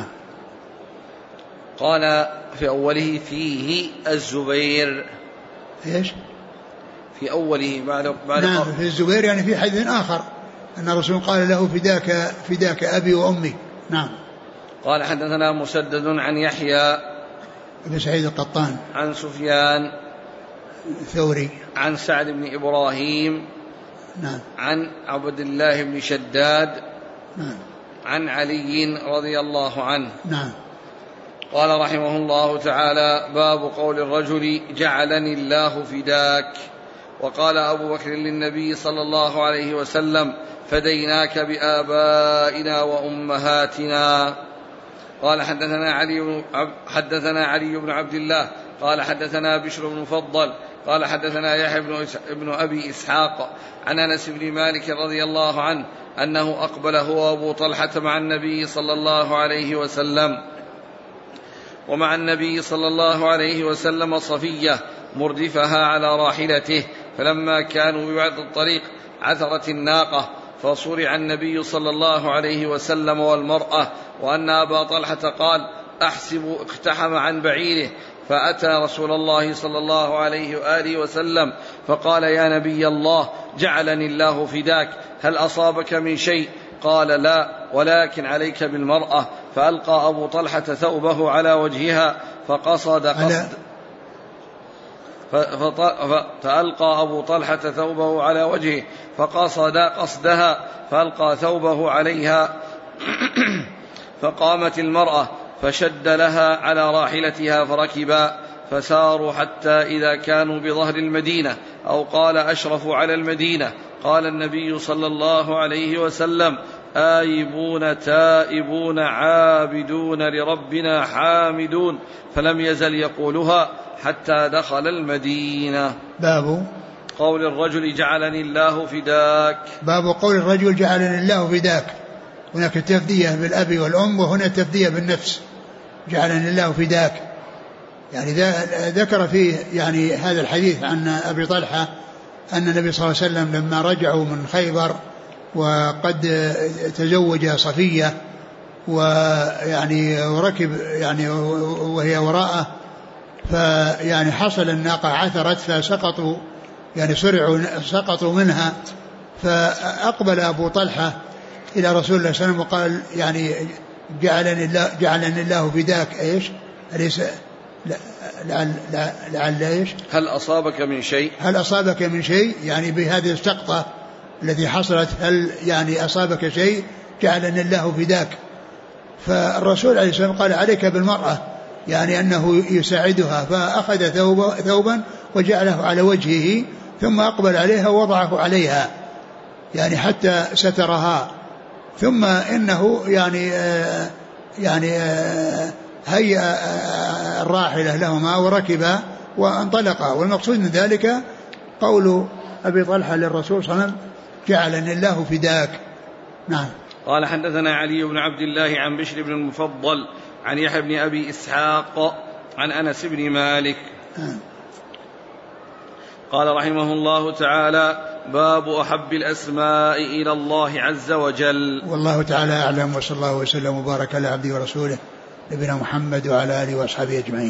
قال في أوله فيه الزبير. إيش؟ في أوله بعد نعم في الزبير يعني في حديث آخر أن الرسول قال له فداك أبي وأمي. نعم. قال حدثنا مسدد عن يحيى بن سعيد القطان عن سفيان الثوري عن سعد بن إبراهيم. نعم. عن عبد الله بن شداد. نعم. عن علي رضي الله عنه. نعم. قال رحمه الله تعالى باب قول الرجل جعلني الله فداك. وقال أبو بكر للنبي صلى الله عليه وسلم فديناك بآبائنا وأمهاتنا. قال حدثنا علي بن عبد الله قال حدثنا بشر بن مفضل قال حدثنا يحيى بن أبي إسحاق عن أنس بن مالك رضي الله عنه أنه أقبل هو أبو طلحة مع النبي صلى الله عليه وسلم ومع النبي صلى الله عليه وسلم صفية مردفها على راحلته، فلما كانوا ببعد الطريق عثرت الناقة، فصرع النبي صلى الله عليه وسلم والمرأة، وأن أبا طلحة قال: أحسب اقتحم عن بعيره، فأتى رسول الله صلى الله عليه وآله وسلم فقال: يا نبي الله، جعلني الله فداك، هل أصابك من شيء؟ قال: لا، ولكن عليك بالمرأة. فألقى أبو طلحة ثوبه على وجهها فقصد فألقى أبو طلحة ثوبه على وجهه فقصد قصدها، فألقى ثوبه عليها فقامت المرأة فشد لها على راحلتها فركبا، فساروا حتى إذا كانوا بظهر المدينة، أو قال أشرفوا على المدينة، قال النبي صلى الله عليه وسلم: آيبون تائبون عابدون لربنا حامدون، فلم يزل يقولها حتى دخل المدينة. باب قول الرجل: جعلني الله فداك. باب قول الرجل: جعلني الله فداك. هناك التفدية بالأب والأم، وهنا التفدية بالنفس. جعلني الله فداك، يعني ذكر فيه يعني هذا الحديث عن أبي طلحة أن النبي صلى الله عليه وسلم لما رجعوا من خيبر وقد تزوج صفية ويعني وركب يعني وهي وراءه، فيعني حصل الناقة عثرت فسقطوا، يعني سقطوا منها، فأقبل أبو طلحة إلى رسول الله صلى الله عليه وسلم وقال: يعني جعلني الله فداك. إيش أليس لعل إيش هل أصابك من شيء؟ هل أصابك من شيء، يعني بهذه السقطة التي حصلت هل يعني أصابك شيء؟ جعلني الله فداك. فالرسول عليه الصلاة والسلام قال: عليك بالمرأة، يعني أنه يساعدها، فأخذ ثوبا وجعله على وجهه ثم أقبل عليها ووضعه عليها، يعني حتى سترها، ثم إنه يعني هيأ الراحلة لهما وركبا وانطلقا. والمقصود من ذلك قول أبي طلحة للرسول صلى الله عليه وسلم: جعلني الله فداك. نعم. قال: حدثنا علي بن عبد الله عن بشر بن المفضل عن يحيى بن أبي إسحاق عن أنس بن مالك قال رحمه الله تعالى: باب أحب الأسماء إلى الله عز وجل. والله تعالى أعلم، وصلى الله وسلم وبارك على عبده ورسوله نبينا محمد وعلى آله وأصحابه أجمعين.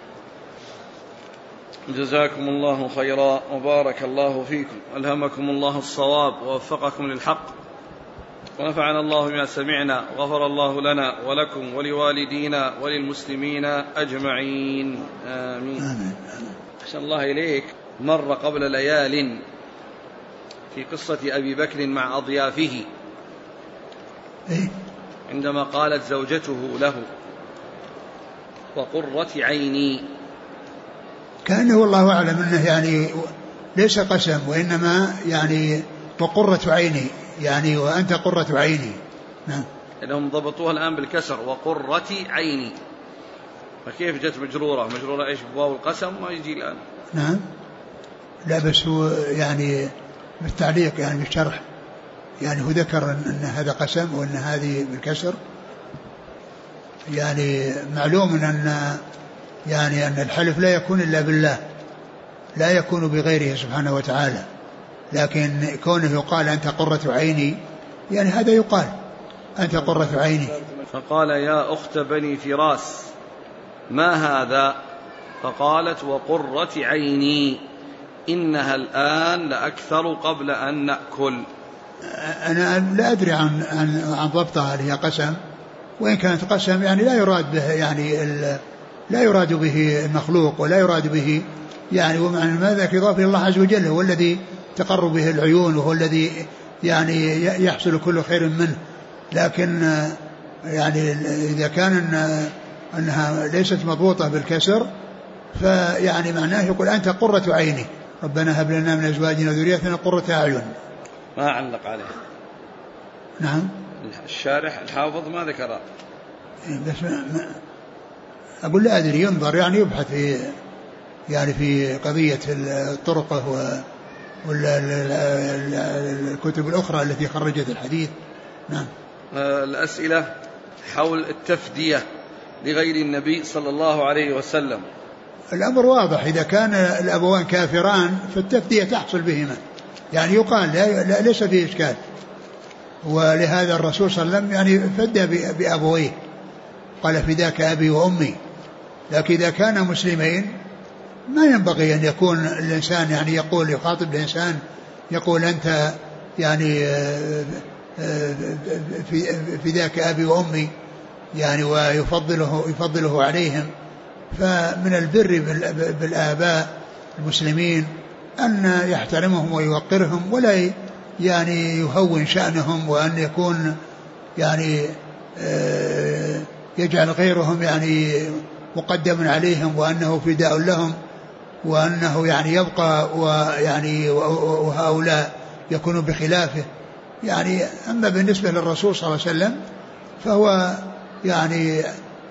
جزاكم الله خيرا وبارك الله فيكم، ألهمكم الله الصواب ووفقكم للحق، ونفعنا الله بما سمعنا، وغفر الله لنا ولكم ولوالدينا وللمسلمين أجمعين، آمين. أحسن الله إليك. مر قبل ليال في قصة أبي بكر مع أضيافه عندما قالت زوجته له: وقرة عيني. كأنه والله أعلم أنه يعني ليس قسم، وإنما يعني وقرة عيني، يعني وأنت قرة عيني. نعم. لهم ضبطوها الآن بالكسر: وقرة عيني، فكيف جت مجرورة إيش بواو القسم ما يجي الآن؟ نعم. لا بس هو يعني بالتعليق يعني بالشرح يعني هو ذكر أن هذا قسم وأن هذه بالكسر. يعني معلوم أن يعني أن الحلف لا يكون إلا بالله، لا يكون بغيره سبحانه وتعالى، لكن كونه يقال أنت قرة عيني، يعني هذا يقال أنت قرة عيني. فقال: يا أخت بني فراس، ما هذا؟ فقالت: وقرة عيني، إنها الآن لأكثر قبل أن نأكل. أنا لا أدري عن ضبطها، هل هي قسم؟ وإن كانت قسم يعني لا يراد به يعني لا يراد به المخلوق، ولا يراد به يعني، ومعنى ماذا إضافة إلى الله عز وجل، هو الذي تقر به العيون، وهو الذي يعني يحصل كل خير منه. لكن يعني إذا كان أنها ليست مضبوطة بالكسر، فيعني معناه يقول أنت قرة عيني، ربنا هب لنا من أزواجنا وذرياتنا قرة أعين. ما علق عليه. نعم. الشارح الحافظ ما ذكره، بس أقول لا أدري، ينظر يعني يبحث في يعني في قضية الطرق والكتب الأخرى التي خرجت الحديث. نعم. الأسئلة حول التفدية لغير النبي صلى الله عليه وسلم؟ الأمر واضح، إذا كان الأبوان كافران فالتفدية تحصل بهما، يعني يقال لا ليس فيه إشكال. ولهذا الرسول صلى الله عليه وسلم يعني فدى بأبويه، قال فداك أبي وأمي. لكن إذا كان مسلمين ما ينبغي أن يكون الإنسان يعني يقول يخاطب الإنسان يقول أنت يعني فداك أبي وأمي يعني ويفضله عليهم. فمن البر بالآباء المسلمين أن يحترمهم ويوقرهم ولا يعني يهون شأنهم، وأن يكون يعني يجعل غيرهم يعني مقدم عليهم وأنه فداء لهم، وأنه يعني يبقى ويعني وهؤلاء يكونوا بخلافه. يعني أما بالنسبة للرسول صلى الله عليه وسلم فهو يعني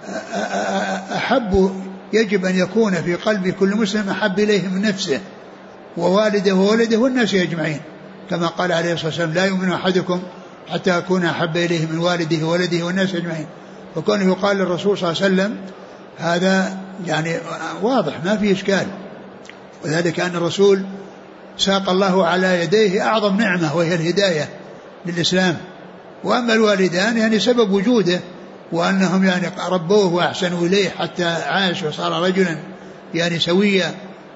أحب، يجب أن يكون في قلب كل مسلم أحب إليه من نفسه ووالده وولده والناس أجمعين، كما قال عليه الصلاة والسلام لا يؤمن أحدكم حتى أكون أحب إليه من والده وولده والناس أجمعين. وكونه يقال للرسول صلى الله عليه وسلم هذا يعني واضح ما فيه إشكال، وذلك أن الرسول ساق الله على يديه أعظم نعمة وهي الهداية للإسلام. وأما الوالدان يعني سبب وجوده وأنهم يعني ربوه وأحسنوا إليه حتى عاش وصار رجلا يعني سويا.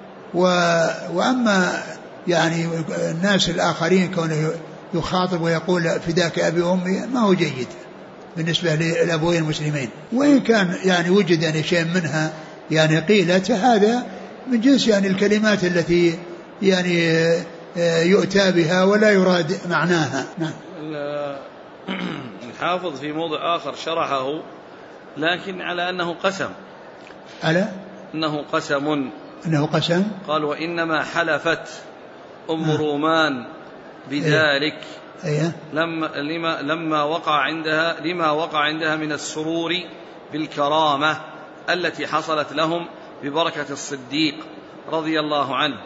وأما يعني الناس الآخرين كونه يخاطب ويقول فداك أبي وأمي ما هو جيد بالنسبة للأبوين المسلمين. وإن كان يعني وجد يعني شيء منها يعني قيلت، هذا من جنس يعني الكلمات التي يعني يؤتى بها ولا يراد معناها. نعم. الحافظ في موضع آخر شرحه لكن على أنه قسم، على أنه قسم قال وإنما حلفت أم رومان بذلك لما وقع عندها من السرور بالكرامة التي حصلت لهم ببركة الصديق رضي الله عنه.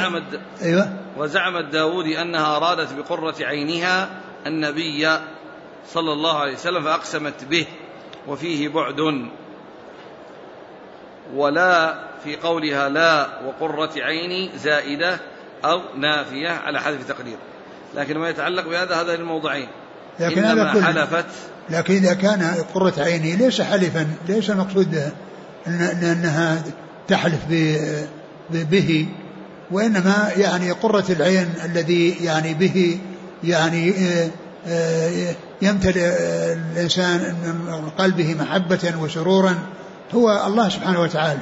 وزعمت داود أنها أرادت بقرة عينها النبي صلى الله عليه وسلم فأقسمت به، وفيه بعد. ولا في قولها لا وقرة عيني زائدة أو نافية على حذف تقدير، لكن ما يتعلق بهذا هذا الموضعين إنما حلفت. لكن إذا كان قرة عيني ليس حلفا، ليس المقصود أنها تحلف به، وإنما يعني قرة العين الذي يعني به يعني يمتلئ الإنسان من قلبه محبة وسرورا هو الله سبحانه وتعالى.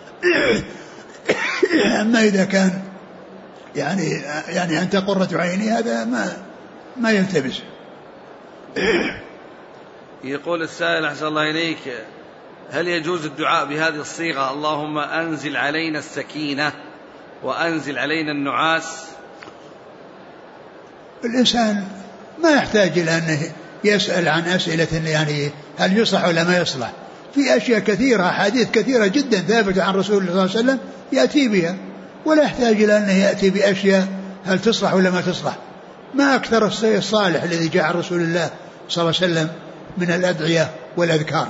أما إذا كان يعني أنت قرة عيني هذا ما يلتبس. يقول السائل أحسن الله إليك، هل يجوز الدعاء بهذه الصيغة اللهم أنزل علينا السكينة وأنزل علينا النعاس؟ الإنسان ما يحتاج إلى أنه يسأل عن أسئلة يعني هل يصلح ولا ما يصلح. في أشياء كثيرة، حديث كثيرة جدا ثابتة عن رسول الله صلى الله عليه وسلم يأتي بها، ولا يحتاج إلى أنه يأتي بأشياء هل تصلح ولا ما تصلح. ما أكثر الصالح الذي جاء عن رسول الله صلى الله عليه وسلم من الأدعية والأذكار.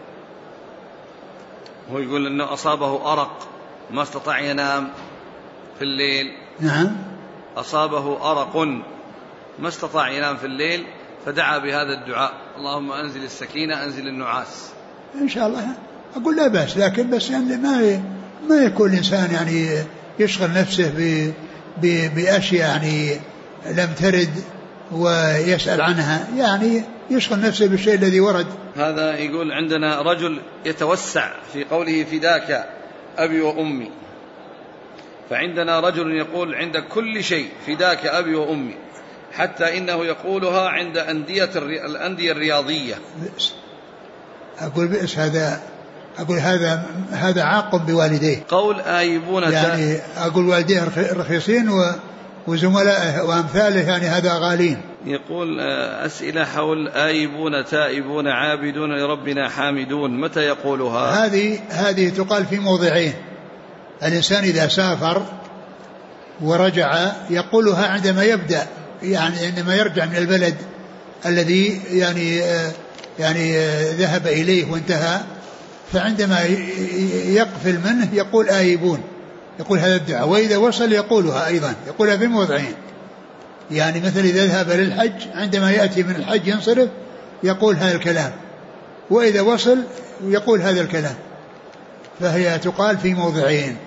هو يقول أنه أصابه أرق ما استطاع ينام في الليل. نعم. أصابه أرق ما استطاع ينام في الليل فدعا بهذا الدعاء اللهم أنزل السكينة أنزل النعاس. إن شاء الله أقول لا بأس، لكن بس يعني ما يكون الإنسان يعني يشغل نفسه بأشياء يعني لم ترد ويسأل عنها، يعني يشغل نفسه بالشيء الذي ورد. هذا يقول عندنا رجل يتوسع في قوله فداك أبي وأمي، فعندنا رجل يقول عند كل شيء فداك أبي وأمي، حتى إنه يقولها عند الأندية الرياضية. أقول بئس هذا، أقول هذا عاق بوالديه. قول آيبون يعني أقول والديه رخيصين وزملائه وأمثاله يعني هذا غالين. يقول أسئلة حول آيبون تائبون عابدون لربنا حامدون، متى يقولها؟ هذه تقال في موضعين. الإنسان إذا سافر ورجع يقولها عندما يبدأ، يعني عندما يرجع من البلد الذي يعني ذهب إليه وانتهى، فعندما يقفل منه يقول آيبون، يقول هذا الدعاء، وإذا وصل يقولها أيضا، يقولها في موضعين. يعني مثل إذا ذهب للحج عندما يأتي من الحج ينصرف يقول هذا الكلام، وإذا وصل يقول هذا الكلام. فهي تقال في موضعين: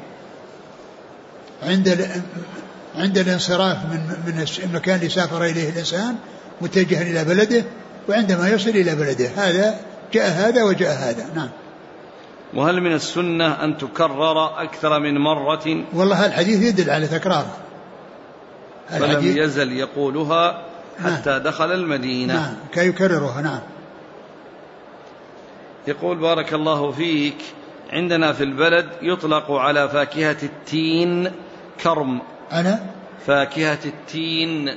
عند الانصراف من المكان اللي سافر إليه الإنسان متجها إلى بلده، وعندما يصل إلى بلده. هذا جاء هذا وجاء هذا. نعم. وهل من السنة أن تكرر أكثر من مرة؟ والله الحديث يدل على تكراره، فلم يزل يقولها حتى دخل المدينة. نعم، كي يكررها. نعم. يقول بارك الله فيك: عندنا في البلد يطلق على فاكهة التين كرم. أنا فاكهة التين.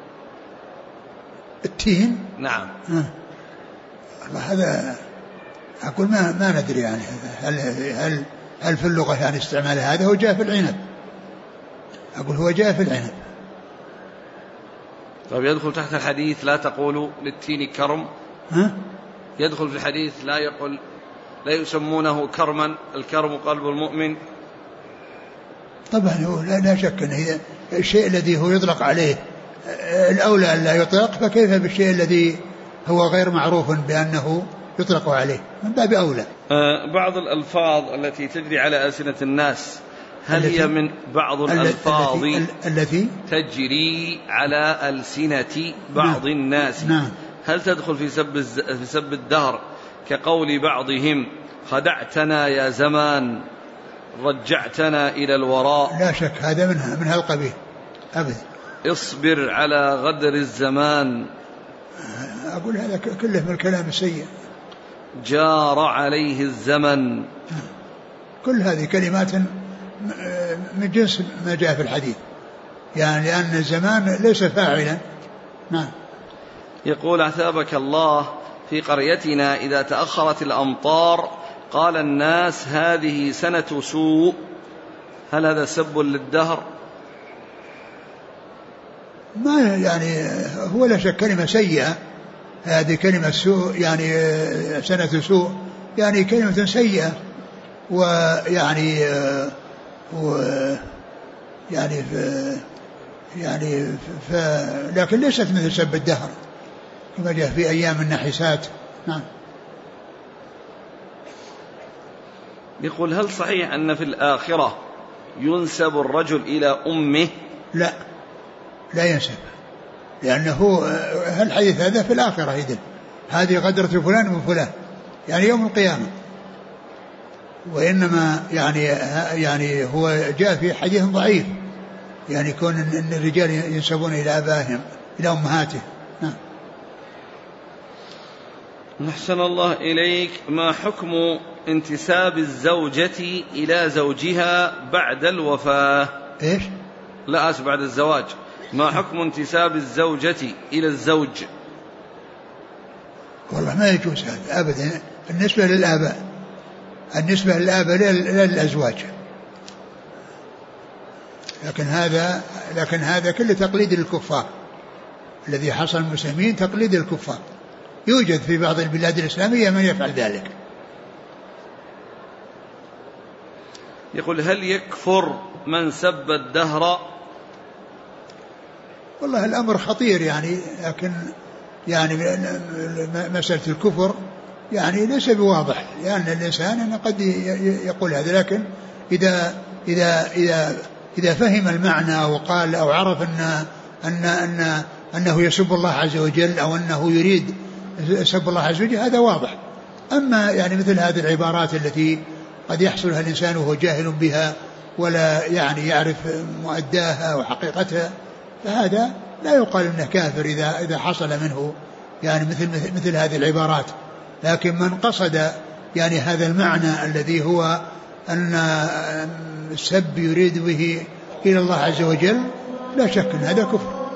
التين؟ نعم. هذا أقول ما ندري يعني هل في اللغة يعني استعمال هذا. هو جاء في العنب، أقول هو جاء في العنب. طيب يدخل تحت الحديث لا تقولوا للتين كرم؟ يدخل في الحديث لا يسمونه كرما، الكرم قلب المؤمن. طبعا لا شك أن الشيء الذي هو يطلق عليه الأولى أن لا يطلق، فكيف بالشيء الذي هو غير معروف بأنه يطلق عليه، من باب أولى. بعض الألفاظ التي تجري على ألسنة الناس، هل هي من بعض الألفاظ التي تجري على ألسنة بعض الناس؟ نعم. هل تدخل في سب الدهر كقول بعضهم: خدعتنا يا زمان، رجعتنا إلى الوراء؟ لا شك هذا من هالقبيل أبدا. اصبر على غدر الزمان، أقول هذا كله من الكلام السيء. جار عليه الزمن. كل هذه كلمات من جنس ما جاء في الحديث، يعني لأن الزمان ليس فاعلا. نعم. يقول أثابك الله: في قريتنا إذا تأخرت الأمطار قال الناس هذه سنة سوء، هل هذا سب للدهر؟ ما يعني هو لا شك كلمة سيئة، هذه كلمة سوء، يعني سنة سوء يعني كلمة سيئة، ويعني لكن ليست مثل سب الدهر كما جاء في أيام النحسات. نعم. يقول: هل صحيح أن في الآخرة ينسب الرجل إلى أمه؟ لا ينسب، لأنه الحديث هذا في الآخرة يدل هذه غدرة فلان من فلان، يعني يوم القيامة. وإنما يعني هو جاء في حديث ضعيف، يعني يكون أن الرجال ينسبون إلى آبائهم إلى أمهاتهم. نعم. نحسن الله إليك. ما حكم انتساب الزوجة إلى زوجها بعد الوفاة؟ إيش؟ لا أسف، بعد الزواج. ما حكم انتساب الزوجة إلى الزوج؟ والله ما يجوز هذا أبدا بالنسبة للآباء، النسبة للآباء لا للأزواج. لكن هذا كله تقليد للكفار، الذي حصل المسلمين تقليد الكفار. يوجد في بعض البلاد الإسلامية من يفعل ذلك. يقول: هل يكفر من سب الدهر؟ والله الأمر خطير يعني، لكن يعني مسألة الكفر يعني ليس بواضح، لأن الإنسان قد يقول هذا، لكن إذا فهم المعنى وقال أو عرف أنه يسب الله عز وجل أو أنه يريد سب الله عز وجل، هذا واضح. أما يعني مثل هذه العبارات التي قد يحصلها الإنسان وهو جاهل بها ولا يعني يعرف مؤداها وحقيقتها، فهذا لا يقال انه كافر اذا حصل منه يعني مثل هذه العبارات. لكن من قصد يعني هذا المعنى الذي هو ان السب يريد به الى الله عز وجل، لا شك ان هذا كفر.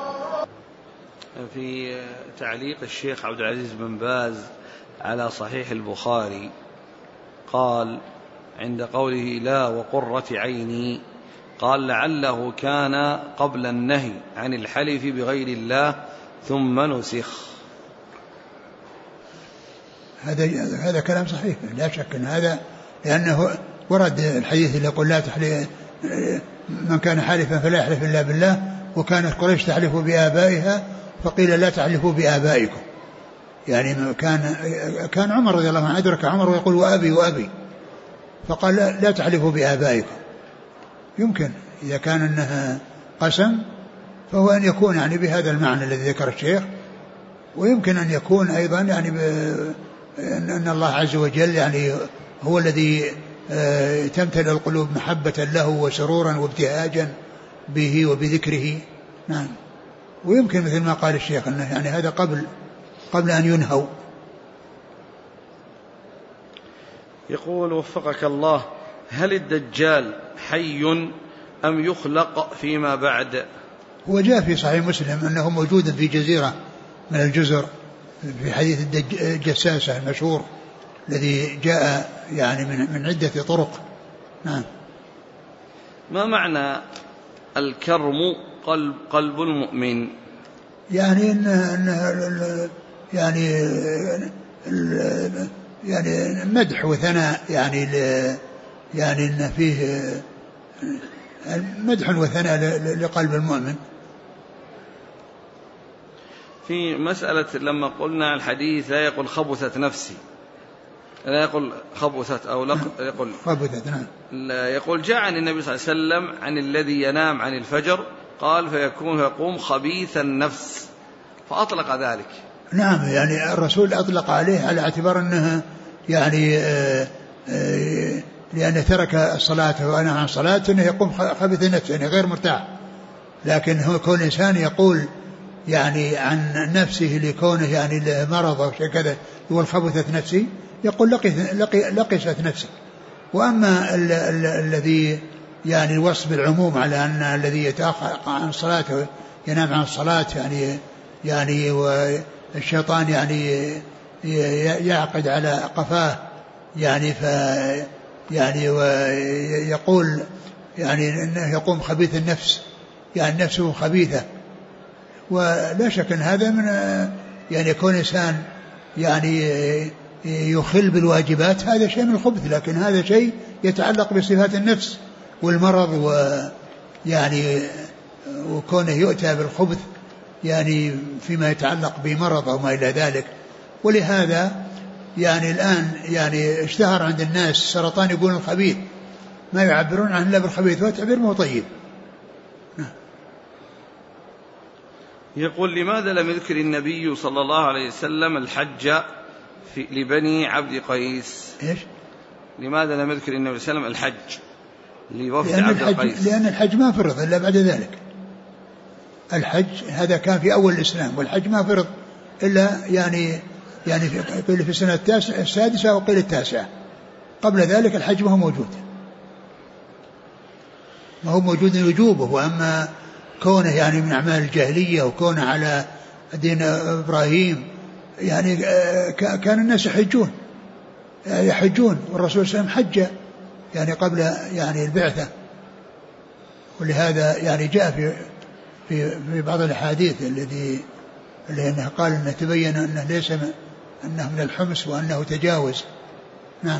في تعليق الشيخ عبد العزيز بن باز على صحيح البخاري قال عند قوله لا وقرة عيني، قال لعله كان قبل النهي عن الحلف بغير الله ثم نسخ. هذا كلام صحيح لا شك ان هذا، لأنه ورد الحديث اللي يقول لا تحلف من كان حالفا فلا يحلف إلا بالله، وكانت قريش تحلف بآبائها فقيل لا تحلفوا بآبائكم. يعني كان عمر رضي الله عنه أدرك عمر ويقول وأبي وأبي، فقال لا تحلفوا بآبائكم. يمكن إذا كان أنها قسم فهو أن يكون يعني بهذا المعنى الذي ذكر الشيخ، ويمكن أن يكون أيضا يعني أن الله عز وجل يعني هو الذي تمتلئ القلوب محبة له وسرورا وابتهاجا به وبذكره. نعم. ويمكن مثل ما قال الشيخ أنه يعني هذا قبل أن ينهوا. يقول وفقك الله: هل الدجال حي أم يخلق فيما بعد؟ هو جاء في صحيح مسلم أنه موجود في جزيرة من الجزر في حديث الجساسة المشهور الذي جاء يعني من عدة طرق. نعم. ما معنى الكرم قلب المؤمن؟ يعني يعني مدح وثناء، يعني إن فيه مدح وثناء لقلب المؤمن. في مسألة لما قلنا الحديث لا يقول خبثت نفسي، لا يقول خبثت أو يقول خبثت. نعم. لا يقول جاء عن النبي صلى الله عليه وسلم عن الذي ينام عن الفجر قال فيقوم خبيث النفس، فأطلق ذلك. نعم، يعني الرسول أطلق عليه على اعتبار أنه يعني لأنه ترك الصلاة وأنا عن صلاة أنه يقوم خبيث النفس يعني غير مرتاح. لكن هو كون إنسان يقول يعني عن نفسه لكونه يعني مرض أو شيء كذا يقول خبثت نفسي، يقول لقست نفسي. وأما الذي يعني الوصف بالعموم على أن الذي يتأخر عن الصلاة ينام عن الصلاة يعني والشيطان يعني يعقد على قفاه يعني ويقول يعني انه يقوم خبيث النفس، يعني نفسه خبيثة. ولا شك ان هذا من يعني يكون انسان يعني يخل بالواجبات، هذا شيء من الخبث، لكن هذا شيء يتعلق بصفات النفس والمرض ويعني وكونه يؤتى بالخبث يعني فيما يتعلق بمرض أو ما إلى ذلك. ولهذا يعني الآن يعني اشتهر عند الناس السرطان يقولون الخبيث، ما يعبرون عنه إلا بالخبيث، وتعبير مو طيب. يقول لماذا لم يذكر النبي صلى الله عليه وسلم الحج لبني عبد قيس؟ إيش؟ لماذا لم يذكر النبي صلى الله عليه وسلم الحج لوفد عبد القيس؟ لأن الحج ما فرض إلا بعد ذلك. الحج هذا كان في أول الإسلام، والحج ما فرض إلا يعني قيل في السنة السادسة أو قيل التاسعة. قبل ذلك الحج ما هو موجود وجوبه. وأما كونه يعني من أعمال الجاهلية وكونه على دين إبراهيم يعني كان الناس يحجون والرسول صلى الله عليه وسلم حج يعني قبل يعني البعثة. ولهذا يعني جاء في بعض الأحاديث اللي أنه قال أنه تبين أنه ليس أنه من الحمص وأنه تجاوز. نعم.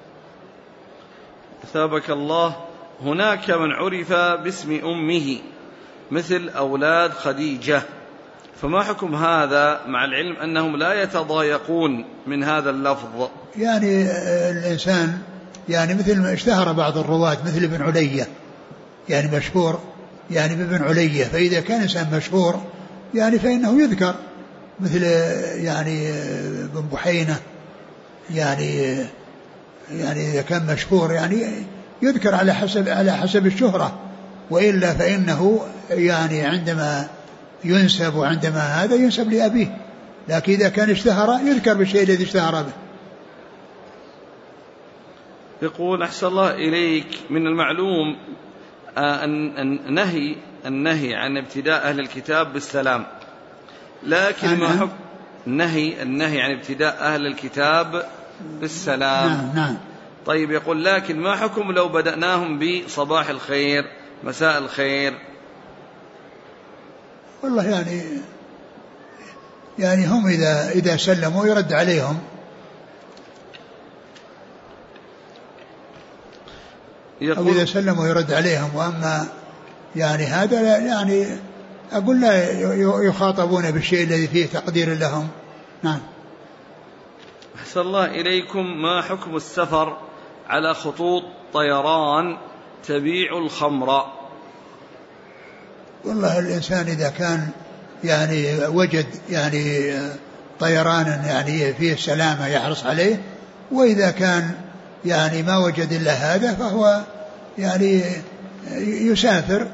ثابك الله. هناك من عرف باسم أمه مثل أولاد خديجة، فما حكم هذا مع العلم أنهم لا يتضايقون من هذا اللفظ؟ يعني الإنسان يعني مثل ما اشتهر بعض الرواة مثل ابن علية يعني مشهور يعني بابن علية، فإذا كان إنسان مشهور يعني فإنه يذكر مثل يعني بن بحينة يعني إذا كان مشهور يعني يذكر على حسب الشهرة، وإلا فإنه يعني عندما ينسب وعندما هذا ينسب لأبيه، لكن إذا كان اشتهر يذكر بالشيء الذي اشتهر به. يقول أحسن الله إليك، من المعلوم النهي عن ابتداء أهل الكتاب بالسلام، لكن ما حكم النهي عن ابتداء أهل الكتاب بالسلام؟ نعم. طيب يقول لكن ما حكم لو بدأناهم بصباح الخير مساء الخير؟ والله يعني هم إذا سلموا يرد عليهم أو إذا سلموا يرد عليهم. وأما يعني هذا يعني أقول لا يخاطبون بالشيء الذي فيه تقدير لهم. نعم. أحسن الله إليكم، ما حكم السفر على خطوط طيران تبيع الخمر؟ والله الإنسان إذا كان يعني وجد يعني طيرانا يعني فيه السلامة يحرص عليه، وإذا كان يعني ما وجد إلا هذا فهو يعني يسافر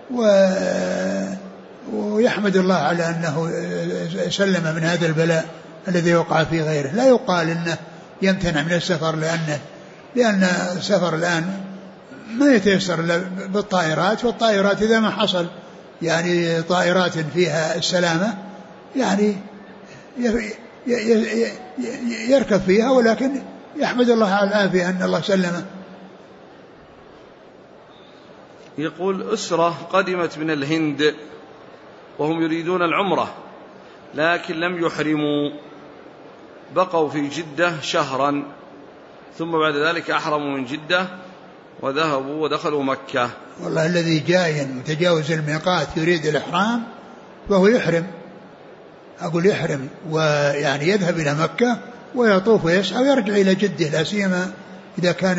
ويحمد الله على أنه سلم من هذا البلاء الذي وقع في غيره. لا يقال إنه يمتنع من السفر لأن السفر الآن ما يتيسر إلا بالطائرات، والطائرات إذا ما حصل يعني طائرات فيها السلامة يعني يركب فيها، ولكن يحمد الله على العافية أن الله سلمه. يقول أسرة قدمت من الهند وهم يريدون العمرة لكن لم يحرموا، بقوا في جدة شهرا ثم بعد ذلك أحرموا من جدة وذهبوا ودخلوا مكة. والله الذي جاي متجاوز الميقات يريد الإحرام فهو يحرم، أقول يحرم، ويعني يذهب إلى مكة ويطوف ويسعى ويرجع إلى جدة، لا سيما إذا كان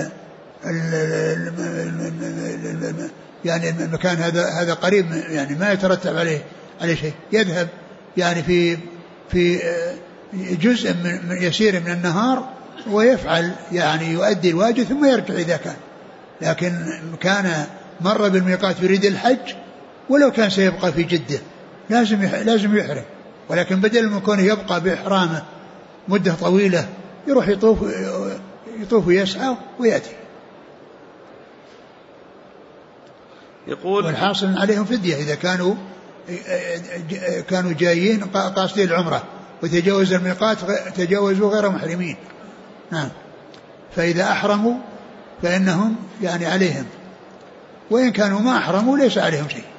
يعني المكان هذا قريب يعني ما يترتب عليه شيء. يذهب يعني في جزء من يسير من النهار ويفعل يعني يؤدي الواجب ثم يرجع إذا كان. لكن كان مر بالميقات يريد الحج ولو كان سيبقى في جدة لازم يحرم، ولكن بدل من كونه يبقى بإحرامه مدة طويلة يروح يطوف ويسعى ويأتي. يقول والحاصل عليهم فدية إذا كانوا جايين قاصدين العمرة وتجاوز الميقات تجاوزوا غير محرمين. نعم. فإذا أحرموا فإنهم يعني عليهم، وإن كانوا ما أحرموا ليس عليهم شيء.